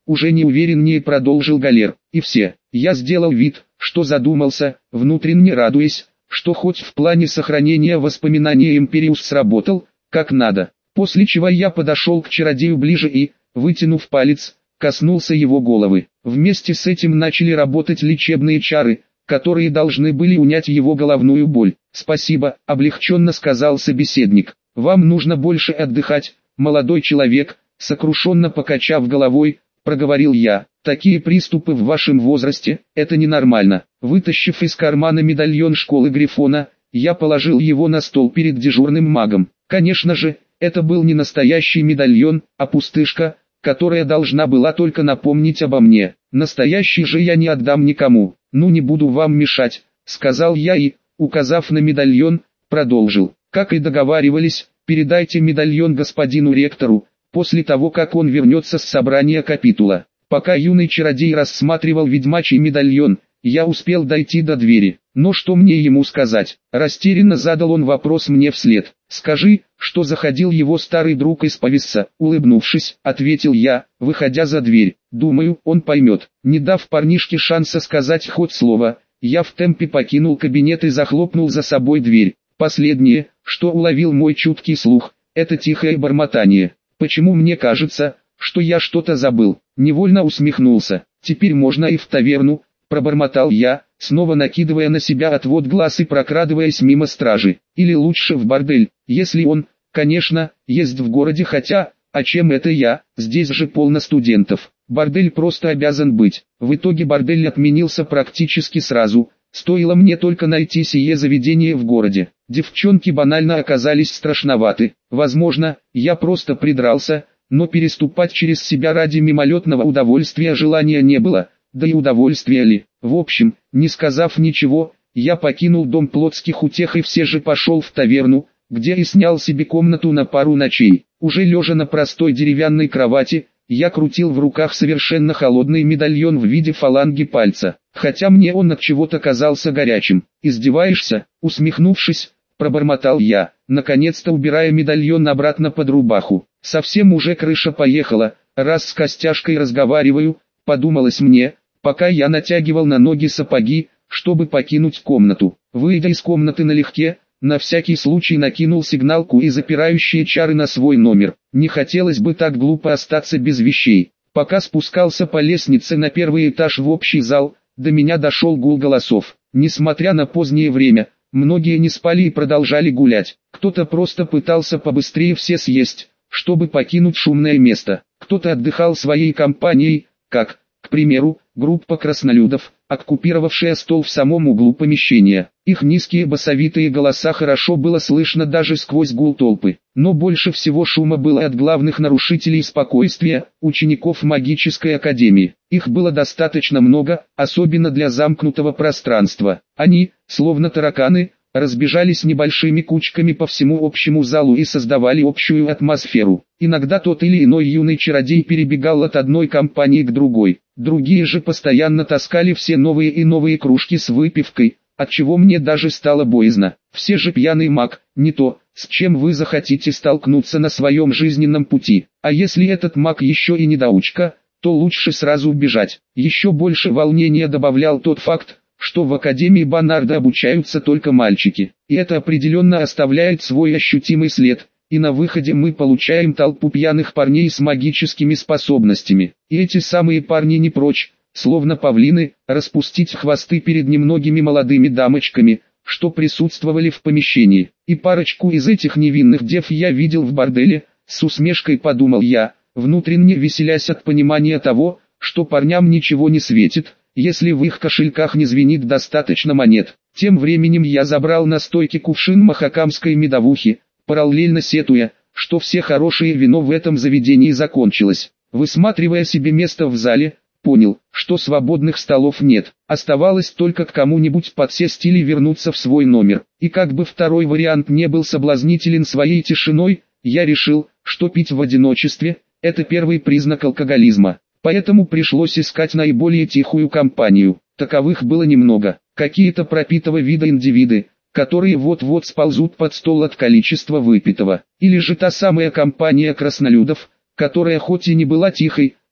уже неувереннее продолжил Галер. И все. Я сделал вид, что задумался, внутренне радуясь, что хоть в плане сохранения воспоминаний Империус сработал, как надо. После чего я подошел к чародею ближе и, вытянув палец, коснулся его головы. Вместе с этим начали работать лечебные чары, которые должны были унять его головную боль. «Спасибо», — облегченно сказал собеседник. «Вам нужно больше отдыхать, молодой человек», — сокрушенно покачав головой, проговорил я. «Такие приступы в вашем возрасте — это ненормально». Вытащив из кармана медальон школы Грифона, я положил его на стол перед дежурным магом. Конечно же, это был не настоящий медальон, а пустышка, которая должна была только напомнить обо мне. Настоящий же я не отдам никому. «Ну не буду вам мешать», — сказал я и, указав на медальон, продолжил. «Как и договаривались, передайте медальон господину ректору, после того как он вернется с собрания капитула». Пока юный чародей рассматривал ведьмачий медальон, я успел дойти до двери. Но что мне ему сказать? Растерянно задал он вопрос мне вслед. «Скажи, что заходил его старый друг из Повисса», — улыбнувшись, ответил я, выходя за дверь. «Думаю, он поймет». Не дав парнишке шанса сказать хоть слово, я в темпе покинул кабинет и захлопнул за собой дверь. Последнее, что уловил мой чуткий слух, это тихое бормотание. «Почему мне кажется, что я что-то забыл?» Невольно усмехнулся. «Теперь можно и в таверну», — пробормотал я, снова накидывая на себя отвод глаз и прокрадываясь мимо стражи. «Или лучше в бордель, если он, конечно, есть в городе, хотя, а чем это я, здесь же полно студентов. Бордель просто обязан быть». В итоге бордель отменился практически сразу, стоило мне только найти сие заведение в городе. Девчонки банально оказались страшноваты. Возможно, я просто придрался, но переступать через себя ради мимолетного удовольствия желания не было. Да и удовольствие ли? В общем, не сказав ничего, я покинул дом плотских утех и все же пошел в таверну, где и снял себе комнату на пару ночей. Уже лежа на простой деревянной кровати, я крутил в руках совершенно холодный медальон в виде фаланги пальца, хотя мне он от чего-то казался горячим. «Издеваешься?» — усмехнувшись, пробормотал я, наконец-то убирая медальон обратно под рубаху. «Совсем уже крыша поехала, раз с Костяшкой разговариваю», — подумалось мне, пока я натягивал на ноги сапоги, чтобы покинуть комнату. Выйдя из комнаты налегке, на всякий случай накинул сигналку и запирающие чары на свой номер. Не хотелось бы так глупо остаться без вещей. Пока спускался по лестнице на первый этаж в общий зал, до меня дошел гул голосов. Несмотря на позднее время, многие не спали и продолжали гулять. Кто-то просто пытался побыстрее все съесть, чтобы покинуть шумное место. Кто-то отдыхал своей компанией, как, к примеру, группа краснолюдов, оккупировавшая стол в самом углу помещения. Их низкие басовитые голоса хорошо было слышно даже сквозь гул толпы. Но больше всего шума было от главных нарушителей спокойствия, учеников магической академии. Их было достаточно много, особенно для замкнутого пространства. Они, словно тараканы, разбежались небольшими кучками по всему общему залу и создавали общую атмосферу. Иногда тот или иной юный чародей перебегал от одной компании к другой. Другие же постоянно таскали все новые и новые кружки с выпивкой, отчего мне даже стало боязно. Все же пьяный маг, не то, с чем вы захотите столкнуться на своем жизненном пути. А если этот маг еще и недоучка, то лучше сразу убежать. Еще больше волнения добавлял тот факт, что в Академии Банарда обучаются только мальчики. И это определенно оставляет свой ощутимый след. И на выходе мы получаем толпу пьяных парней с магическими способностями. И эти самые парни не прочь, словно павлины, распустить хвосты перед немногими молодыми дамочками, что присутствовали в помещении. И парочку из этих невинных дев я видел в борделе, с усмешкой подумал я, внутренне веселясь от понимания того, что парням ничего не светит, если в их кошельках не звенит достаточно монет. Тем временем я забрал на стойке кувшин махакамской медовухи, параллельно сетуя, что все хорошее вино в этом заведении закончилось. Высматривая себе место в зале, понял, что свободных столов нет. Оставалось только к кому-нибудь подсесть или вернуться в свой номер. И как бы второй вариант не был соблазнителен своей тишиной, я решил, что пить в одиночестве – это первый признак алкоголизма. Поэтому пришлось искать наиболее тихую компанию. Таковых было немного. Какие-то пропитого вида индивиды, которые вот-вот сползут под стол от количества выпитого. Или же та самая компания краснолюдов, которая хоть и не была тихой,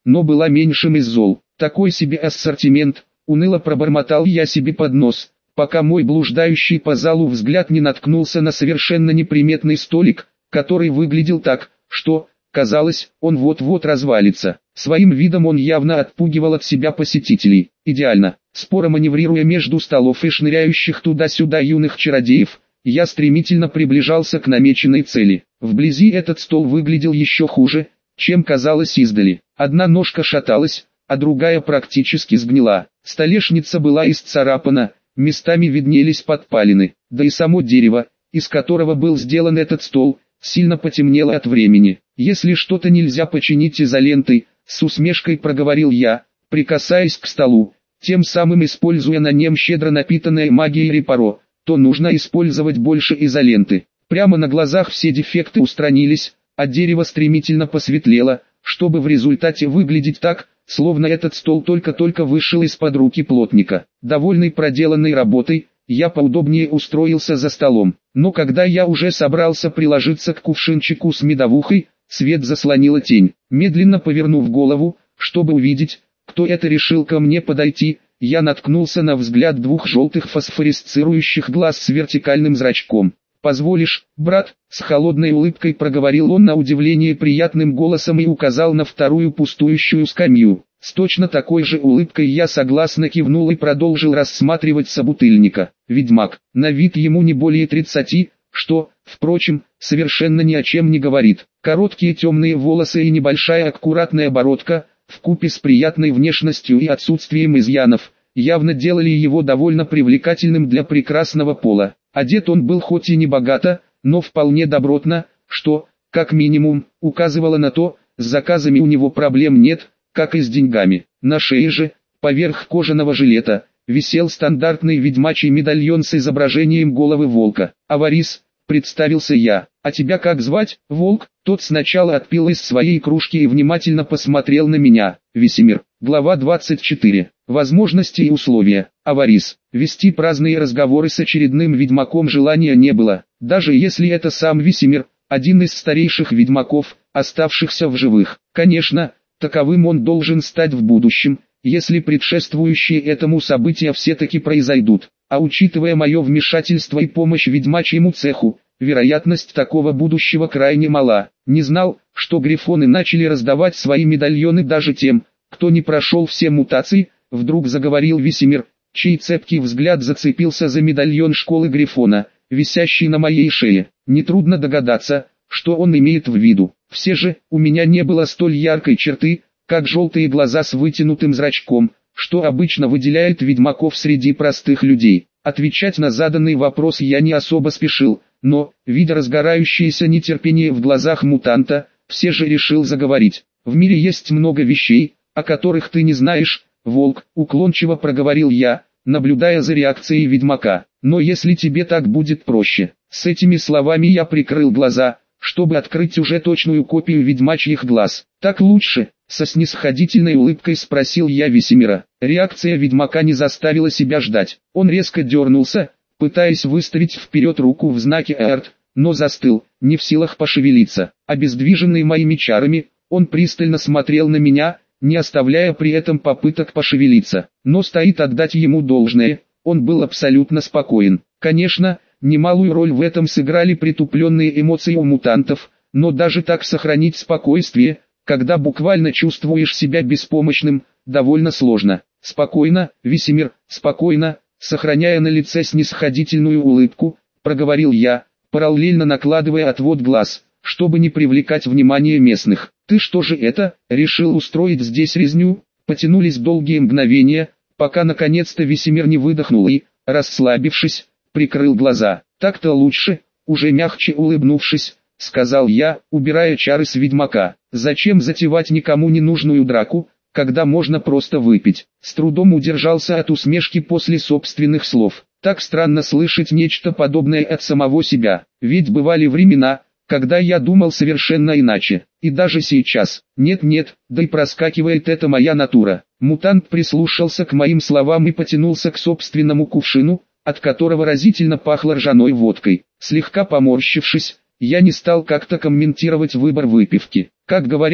но была меньшим из зол. Такой себе ассортимент, уныло пробормотал я себе под нос, пока мой блуждающий по залу взгляд не наткнулся на совершенно неприметный столик, который выглядел так, что, казалось, он вот-вот развалится. Своим видом он явно отпугивал от себя посетителей. Идеально, споро маневрируя между столов и шныряющих туда-сюда юных чародеев, я стремительно приближался к намеченной цели. Вблизи этот стол выглядел еще хуже, чем казалось издали. Одна ножка шаталась, а другая практически сгнила. Столешница была исцарапана, местами виднелись подпалины, да и само дерево, из которого был сделан этот стол, сильно потемнело от времени. «Если что-то нельзя починить изолентой», — с усмешкой проговорил я, прикасаясь к столу, тем самым используя на нем щедро напитанное магией репаро, то нужно использовать больше изоленты. Прямо на глазах все дефекты устранились, а дерево стремительно посветлело, чтобы в результате выглядеть так, словно этот стол только-только вышел из-под руки плотника. Довольный проделанной работой, я поудобнее устроился за столом. Но когда я уже собрался приложиться к кувшинчику с медовухой, свет заслонила тень. Медленно повернув голову, чтобы увидеть, кто это решил ко мне подойти, я наткнулся на взгляд двух желтых фосфоресцирующих глаз с вертикальным зрачком. «Позволишь, брат?» — с холодной улыбкой проговорил он на удивление приятным голосом и указал на вторую пустующую скамью. С точно такой же улыбкой я согласно кивнул и продолжил рассматривать собутыльника. Ведьмак, на вид ему не более 30, что, впрочем, совершенно ни о чем не говорит. Короткие темные волосы и небольшая аккуратная бородка, вкупе с приятной внешностью и отсутствием изъянов, явно делали его довольно привлекательным для прекрасного пола. Одет он был хоть и не богато, но вполне добротно, что, как минимум, указывало на то, с заказами у него проблем нет, как и с деньгами. На шее же, поверх кожаного жилета, висел стандартный ведьмачий медальон с изображением головы волка. «Аварис», — представился я. «А тебя как звать, волк?» Тот сначала отпил из своей кружки и внимательно посмотрел на меня. Весемир. Глава 24. Возможности и условия. Аварис. Вести праздные разговоры с очередным ведьмаком желания не было, даже если это сам Весемир, один из старейших ведьмаков, оставшихся в живых. Конечно, таковым он должен стать в будущем, если предшествующие этому события все-таки произойдут. А учитывая мое вмешательство и помощь ведьмачьему цеху, вероятность такого будущего крайне мала. Не знал, что грифоны начали раздавать свои медальоны даже тем, кто не прошел все мутации, вдруг заговорил Весемир, чей цепкий взгляд зацепился за медальон школы Грифона, висящий на моей шее. Нетрудно догадаться, что он имеет в виду. Все же, у меня не было столь яркой черты, как желтые глаза с вытянутым зрачком, что обычно выделяет ведьмаков среди простых людей. Отвечать на заданный вопрос я не особо спешил, но, видя разгорающееся нетерпение в глазах мутанта, все же решил заговорить. «В мире есть много вещей, о которых ты не знаешь, волк», — уклончиво проговорил я, наблюдая за реакцией ведьмака. «Но если тебе так будет проще». С этими словами я прикрыл глаза, чтобы открыть уже точную копию ведьмачьих глаз. «Так лучше?» — со снисходительной улыбкой спросил я Весемира. Реакция ведьмака не заставила себя ждать. Он резко дернулся, пытаясь выставить вперед руку в знаке «Эрт», но застыл, не в силах пошевелиться. Обездвиженный моими чарами, он пристально смотрел на меня, не оставляя при этом попыток пошевелиться. Но стоит отдать ему должное, он был абсолютно спокоен. Конечно, немалую роль в этом сыграли притупленные эмоции у мутантов, но даже так сохранить спокойствие, когда буквально чувствуешь себя беспомощным, довольно сложно. «Спокойно, Весемир, спокойно», сохраняя на лице снисходительную улыбку, проговорил я, параллельно накладывая отвод глаз, чтобы не привлекать внимание местных. «Ты что же это, решил устроить здесь резню?» Потянулись долгие мгновения, пока наконец-то Весемир не выдохнул и, расслабившись, прикрыл глаза. «Так-то лучше», уже мягче улыбнувшись, сказал я, убирая чары с ведьмака. «Зачем затевать никому не нужную драку, когда можно просто выпить?» С трудом удержался от усмешки после собственных слов. Так странно слышать нечто подобное от самого себя. Ведь бывали времена, когда я думал совершенно иначе. И даже сейчас. Нет-нет, да и проскакивает это моя натура. Мутант прислушался к моим словам и потянулся к собственному кувшину, от которого разительно пахло ржаной водкой. Слегка поморщившись, я не стал как-то комментировать выбор выпивки. Как говорят,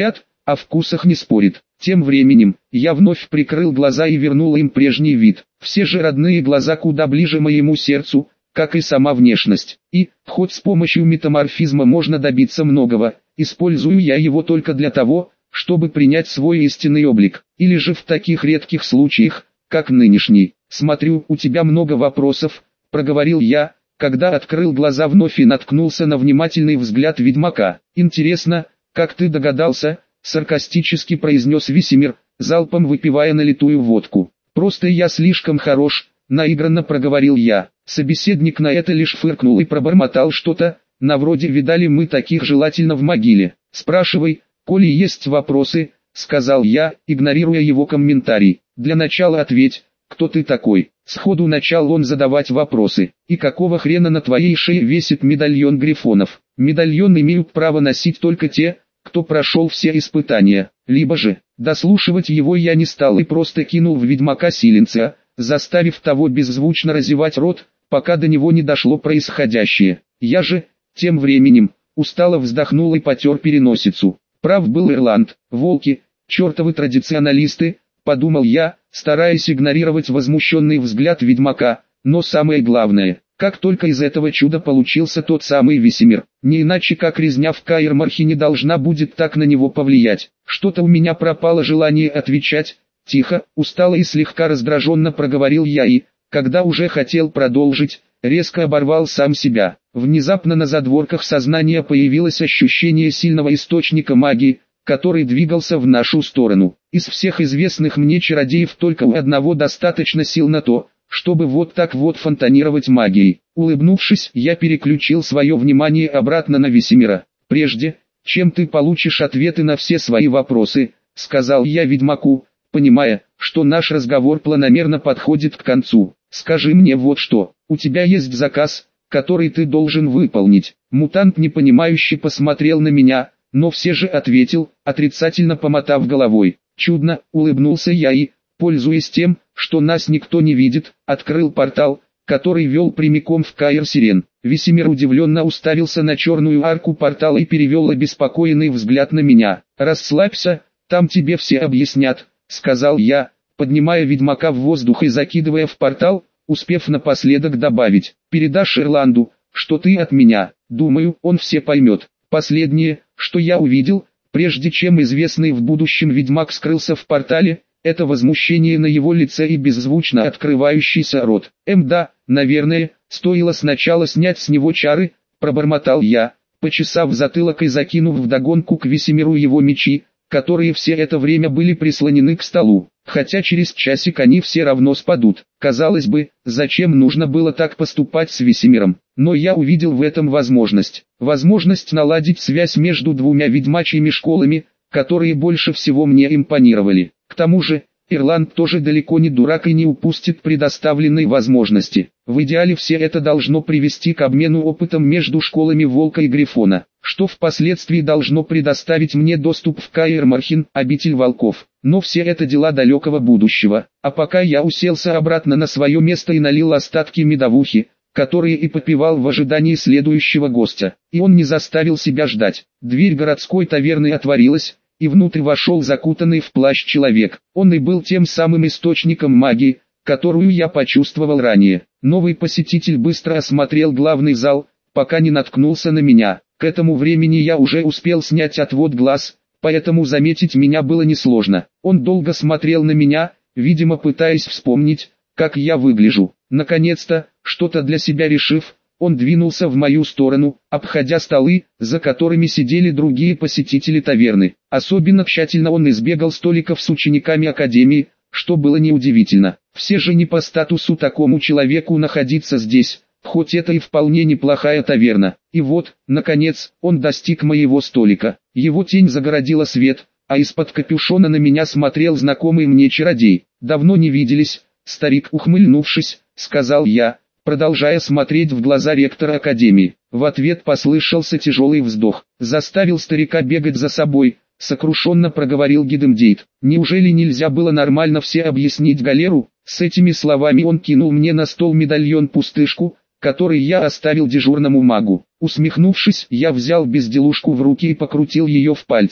о вкусах не спорит. Тем временем, я вновь прикрыл глаза и вернул им прежний вид. Все же родные глаза куда ближе моему сердцу, как и сама внешность. И, хоть с помощью метаморфизма можно добиться многого, использую я его только для того, чтобы принять свой истинный облик. Или же в таких редких случаях, как нынешний. «Смотрю, у тебя много вопросов», — проговорил я, когда открыл глаза вновь и наткнулся на внимательный взгляд ведьмака. «Интересно, как ты догадался?» — саркастически произнес Весемир, залпом выпивая налитую водку. «Просто я слишком хорош», — наигранно проговорил я. Собеседник на это лишь фыркнул и пробормотал что-то, на вроде «видали мы таких желательно в могиле». «Спрашивай, коли есть вопросы», — сказал я, игнорируя его комментарий. «Для начала ответь, кто ты такой?» Сходу начал он задавать вопросы. «И какого хрена на твоей шее весит медальон грифонов?» «Медальон имеют право носить только те, кто прошел все испытания». Либо же, дослушивать его я не стал и просто кинул в ведьмака силенца, заставив того беззвучно разевать рот, пока до него не дошло происходящее. Я же, тем временем, устало вздохнул и потер переносицу. Прав был Ирланд, волки, чертовы традиционалисты, подумал я, стараясь игнорировать возмущенный взгляд ведьмака, но самое главное, как только из этого чуда получился тот самый Весемир, не иначе как резня в Каэр-Мархе не должна будет так на него повлиять. Что-то у меня пропало желание отвечать, тихо, устало и слегка раздраженно проговорил я и, когда уже хотел продолжить, резко оборвал сам себя. Внезапно на задворках сознания появилось ощущение сильного источника магии, который двигался в нашу сторону. Из всех известных мне чародеев только у одного достаточно сил на то, чтобы вот так вот фонтанировать магией. Улыбнувшись, я переключил свое внимание обратно на Весемира. «Прежде, чем ты получишь ответы на все свои вопросы», — сказал я ведьмаку, понимая, что наш разговор планомерно подходит к концу. «Скажи мне вот что, у тебя есть заказ, который ты должен выполнить». Мутант непонимающе посмотрел на меня, но все же ответил, отрицательно помотав головой. «Чудно», — улыбнулся я и, пользуясь тем, что нас никто не видит, открыл портал, который вел прямиком в Каэр-Сирен. Весемир удивленно уставился на черную арку портала и перевел обеспокоенный взгляд на меня. «Расслабься, там тебе все объяснят», — сказал я, поднимая ведьмака в воздух и закидывая в портал, успев напоследок добавить: «Передашь Ирланду, что ты от меня, думаю, он все поймет». Последнее, что я увидел, прежде чем известный в будущем ведьмак скрылся в портале, это возмущение на его лице и беззвучно открывающийся рот. Да, наверное, стоило сначала снять с него чары», — пробормотал я, почесав затылок и закинув вдогонку к Весемиру его мечи, которые все это время были прислонены к столу, хотя через часик они все равно спадут. Казалось бы, зачем нужно было так поступать с Весемиром, но я увидел в этом возможность наладить связь между двумя ведьмачьими школами, которые больше всего мне импонировали. К тому же, Ирланд тоже далеко не дурак и не упустит предоставленной возможности. В идеале все это должно привести к обмену опытом между школами Волка и Грифона, что впоследствии должно предоставить мне доступ в Каэр-Мархен, обитель волков. Но все это дела далекого будущего. А пока я уселся обратно на свое место и налил остатки медовухи, которые и попивал в ожидании следующего гостя. И он не заставил себя ждать. Дверь городской таверны отворилась, и внутрь вошел закутанный в плащ человек. Он и был тем самым источником магии, которую я почувствовал ранее. Новый посетитель быстро осмотрел главный зал, пока не наткнулся на меня. К этому времени я уже успел снять отвод глаз, поэтому заметить меня было несложно. Он долго смотрел на меня, видимо пытаясь вспомнить, как я выгляжу. Наконец-то, что-то для себя решив, он двинулся в мою сторону, обходя столы, за которыми сидели другие посетители таверны. Особенно тщательно он избегал столиков с учениками академии, что было неудивительно. Все же не по статусу такому человеку находиться здесь, хоть это и вполне неплохая таверна. И вот, наконец, он достиг моего столика. Его тень загородила свет, а из-под капюшона на меня смотрел знакомый мне чародей. «Давно не виделись», старик, ухмыльнувшись, сказал я, продолжая смотреть в глаза ректора академии. В ответ послышался тяжелый вздох. «Заставил старика бегать за собой», сокрушенно проговорил Гидемдейт. «Неужели нельзя было нормально все объяснить Галеру?» С этими словами он кинул мне на стол медальон-пустышку, который я оставил дежурному магу. Усмехнувшись, я взял безделушку в руки и покрутил ее в пальцах.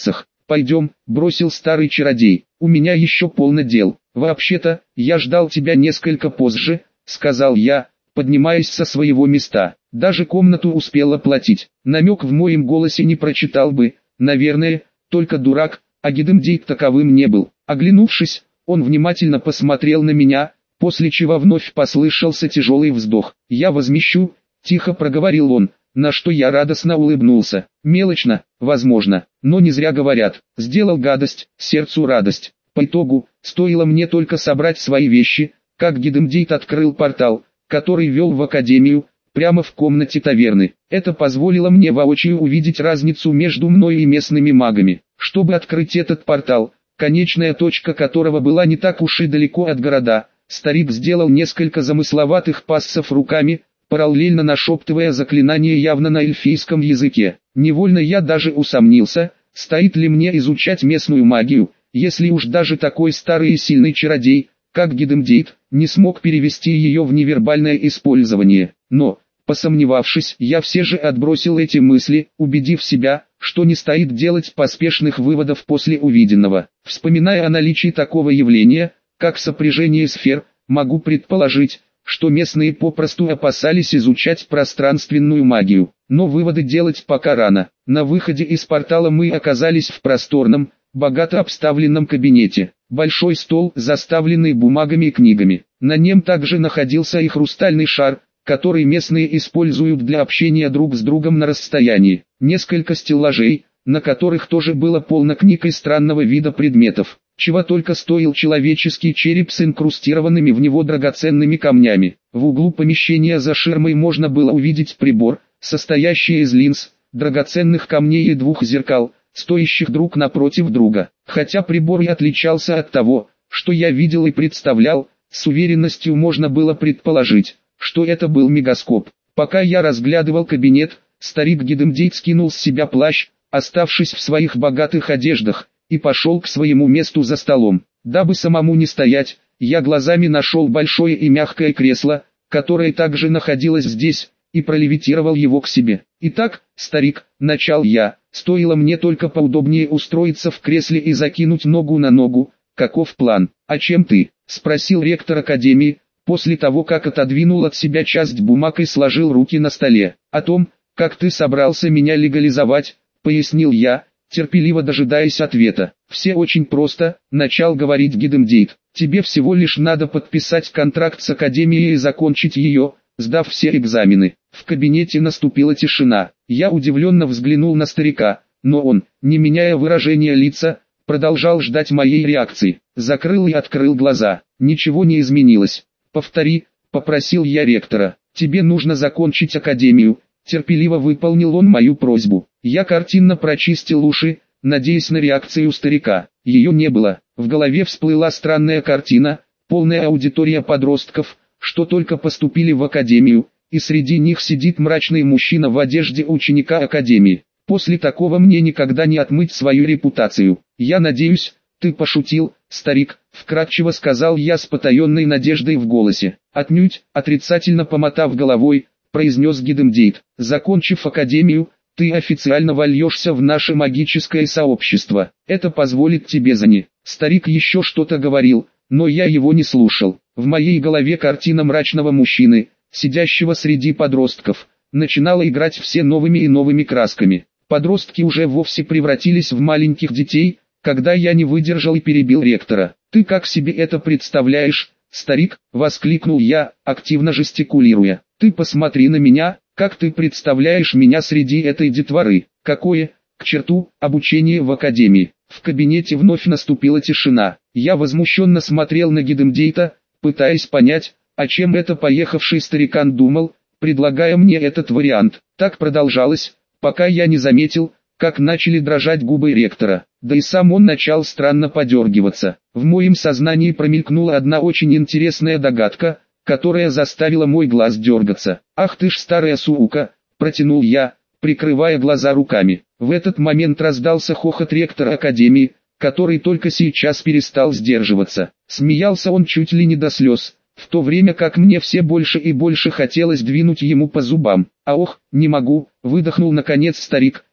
«Пойдем», — бросил старый чародей, — «у меня еще полно дел». «Вообще-то, я ждал тебя несколько позже», — сказал я, поднимаясь со своего места. «Даже комнату успел оплатить». Намек в моем голосе не прочитал бы, наверное, только дурак, а Гидемдейт таковым не был. Оглянувшись, он внимательно посмотрел на меня, после чего вновь послышался тяжелый вздох. «Я возмещу», — тихо проговорил он, на что я радостно улыбнулся. Мелочно, возможно, но не зря говорят, сделал гадость, сердцу радость. По итогу, стоило мне только собрать свои вещи, как Гидемдейт открыл портал, который вел в академию, прямо в комнате таверны. Это позволило мне воочию увидеть разницу между мной и местными магами. Чтобы открыть этот портал, конечная точка которого была не так уж и далеко от города, старик сделал несколько замысловатых пассов руками, параллельно нашептывая заклинания явно на эльфийском языке. Невольно я даже усомнился, стоит ли мне изучать местную магию, если уж даже такой старый и сильный чародей, как Гидемдейт, не смог перевести ее в невербальное использование. Но, посомневавшись, я все же отбросил эти мысли, убедив себя, что не стоит делать поспешных выводов после увиденного. Вспоминая о наличии такого явления, как сопряжение сфер, могу предположить, что местные попросту опасались изучать пространственную магию. Но выводы делать пока рано. На выходе из портала мы оказались в просторном, богато обставленном кабинете. Большой стол, заставленный бумагами и книгами. На нем также находился и хрустальный шар, который местные используют для общения друг с другом на расстоянии. Несколько стеллажей, на которых тоже было полно книг и странного вида предметов. Чего только стоил человеческий череп с инкрустированными в него драгоценными камнями. В углу помещения за ширмой можно было увидеть прибор, состоящий из линз, драгоценных камней и двух зеркал, стоящих друг напротив друга. Хотя прибор и отличался от того, что я видел и представлял, с уверенностью можно было предположить, что это был мегаскоп. Пока я разглядывал кабинет, старик Гидемдейт скинул с себя плащ, оставшись в своих богатых одеждах, и пошел к своему месту за столом. Дабы самому не стоять, я глазами нашел большое и мягкое кресло, которое также находилось здесь, и пролевитировал его к себе. «Итак, старик», — начал я, — «стоило мне только поудобнее устроиться в кресле и закинуть ногу на ногу. Каков план?» «А чем ты?» — спросил ректор академии, после того как отодвинул от себя часть бумаг и сложил руки на столе. «О том, как ты собрался меня легализовать», — пояснил я, терпеливо дожидаясь ответа. «Все очень просто», — начал говорить Гидемдейт. «Тебе всего лишь надо подписать контракт с академией и закончить ее, сдав все экзамены». В кабинете наступила тишина. Я удивленно взглянул на старика, но он, не меняя выражения лица, продолжал ждать моей реакции. Закрыл и открыл глаза. Ничего не изменилось. «Повтори», — попросил я ректора. «Тебе нужно закончить академию». Терпеливо выполнил он мою просьбу. Я картинно прочистил уши, надеясь на реакцию старика. Ее не было. В голове всплыла странная картина, полная аудитория подростков, что только поступили в академию, и среди них сидит мрачный мужчина в одежде ученика академии. После такого мне никогда не отмыть свою репутацию. «Я надеюсь, ты пошутил, старик», — вкратчиво сказал я с потаенной надеждой в голосе. «Отнюдь», — отрицательно помотав головой, произнес Гидемдейт. «Закончив академию, ты официально вольешься в наше магическое сообщество. Это позволит тебе Старик еще что-то говорил, но я его не слушал. В моей голове картина мрачного мужчины, сидящего среди подростков, начинала играть все новыми и новыми красками. Подростки уже вовсе превратились в маленьких детей, когда я не выдержал и перебил ректора. «Ты как себе это представляешь, старик?» — воскликнул я, активно жестикулируя. «Ты посмотри на меня, как ты представляешь меня среди этой детворы. Какое, к черту, обучение в академии?» В кабинете вновь наступила тишина. Я возмущенно смотрел на Гидемдейта, пытаясь понять, о чем это поехавший старикан думал, предлагая мне этот вариант. Так продолжалось, пока я не заметил, как начали дрожать губы ректора. Да и сам он начал странно подергиваться. В моем сознании промелькнула одна очень интересная догадка, которая заставила мой глаз дергаться. «Ах ты ж старая сука!» – протянул я, прикрывая глаза руками. В этот момент раздался хохот ректора академии, который только сейчас перестал сдерживаться. Смеялся он чуть ли не до слез, в то время как мне все больше и больше хотелось двинуть ему по зубам. «А ох, не могу!» – выдохнул наконец старик,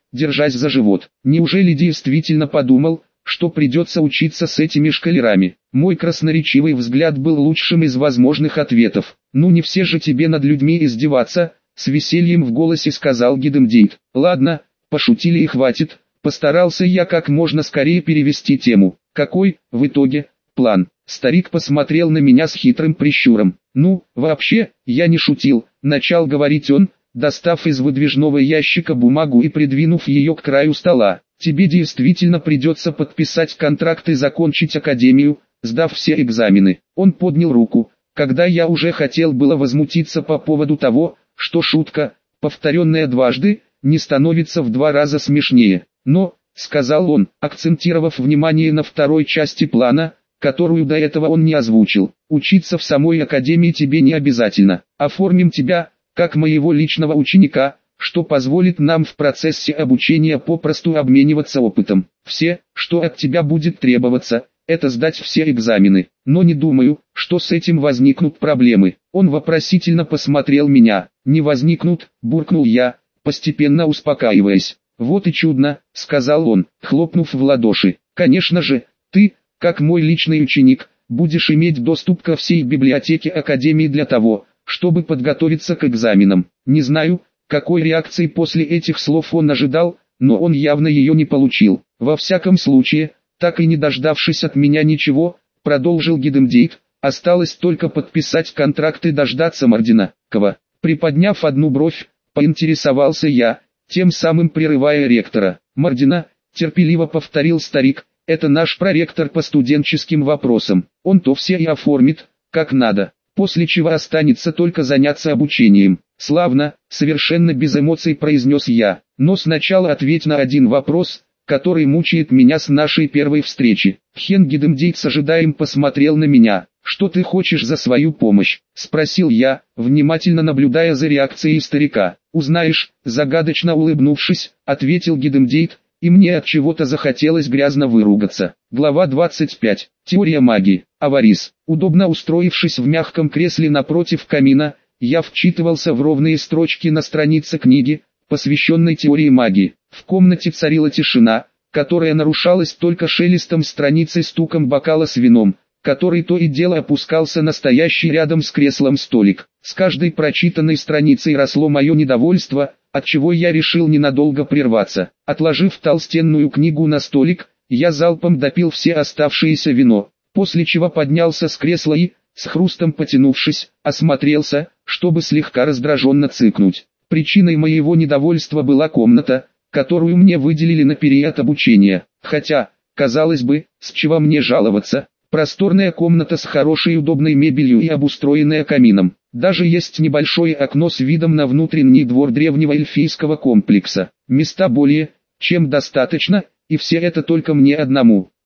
держась за живот. Неужели действительно подумал, что придется учиться с этими школярами? Мой красноречивый взгляд был лучшим из возможных ответов. «Ну не все же тебе над людьми издеваться», — с весельем в голосе сказал Гидемдейт. «Ладно, пошутили и хватит», — постарался я как можно скорее перевести тему. «Какой, в итоге, план?» Старик посмотрел на меня с хитрым прищуром. «Ну, вообще, я не шутил», — начал говорить он, достав из выдвижного ящика бумагу и придвинув ее к краю стола. «Тебе действительно придется подписать контракт и закончить академию, сдав все экзамены». Он поднял руку, когда я уже хотел было возмутиться по поводу того, что шутка, повторенная дважды, не становится в 2 раза смешнее. «Но», — сказал он, акцентировав внимание на второй части плана, которую до этого он не озвучил, «учиться в самой академии тебе не обязательно. Оформим тебя, как моего личного ученика, что позволит нам в процессе обучения попросту обмениваться опытом. Все, что от тебя будет требоваться, это сдать все экзамены. Но не думаю, что с этим возникнут проблемы». Он вопросительно посмотрел меня. «Не возникнут», — буркнул я, постепенно успокаиваясь. «Вот и чудно», — сказал он, хлопнув в ладоши. «Конечно же, ты, как мой личный ученик, будешь иметь доступ ко всей библиотеке Академии для того, чтобы подготовиться к экзаменам». Не знаю, какой реакции после этих слов он ожидал, но он явно ее не получил. «Во всяком случае, так и не дождавшись от меня ничего, продолжил Гидемдейт, осталось только подписать контракт и дождаться Мардинакова». Приподняв одну бровь, поинтересовался я, тем самым прерывая ректора. «Мардина», терпеливо повторил старик, — «это наш проректор по студенческим вопросам. Он-то все и оформит, как надо, после чего останется только заняться обучением». «Славно», — совершенно без эмоций произнес я. «Но сначала ответь на один вопрос, который мучает меня с нашей первой встречи». Хен Гидемдейт с ожиданием посмотрел на меня. «Что ты хочешь за свою помощь?» — спросил я, внимательно наблюдая за реакцией старика. «Узнаешь», — загадочно улыбнувшись, ответил Гидемдейт, и мне от чего-то захотелось грязно выругаться. Глава 25. Теория магии. Аварис. Удобно устроившись в мягком кресле напротив камина, я вчитывался в ровные строчки на странице книги, посвященной теории магии. В комнате царила тишина, которая нарушалась только шелестом страниц и стуком бокала с вином, который то и дело опускался на стоящий рядом с креслом столик. С каждой прочитанной страницей росло мое недовольство, отчего я решил ненадолго прерваться. Отложив толстенную книгу на столик, я залпом допил все оставшееся вино, после чего поднялся с кресла и, с хрустом потянувшись, осмотрелся, чтобы слегка раздраженно цыкнуть. Причиной моего недовольства была комната, которую мне выделили на период обучения. Хотя, казалось бы, с чего мне жаловаться? Просторная комната с хорошей удобной мебелью и обустроенная камином. Даже есть небольшое окно с видом на внутренний двор древнего эльфийского комплекса. Места более, чем достаточно, и все это только мне одному.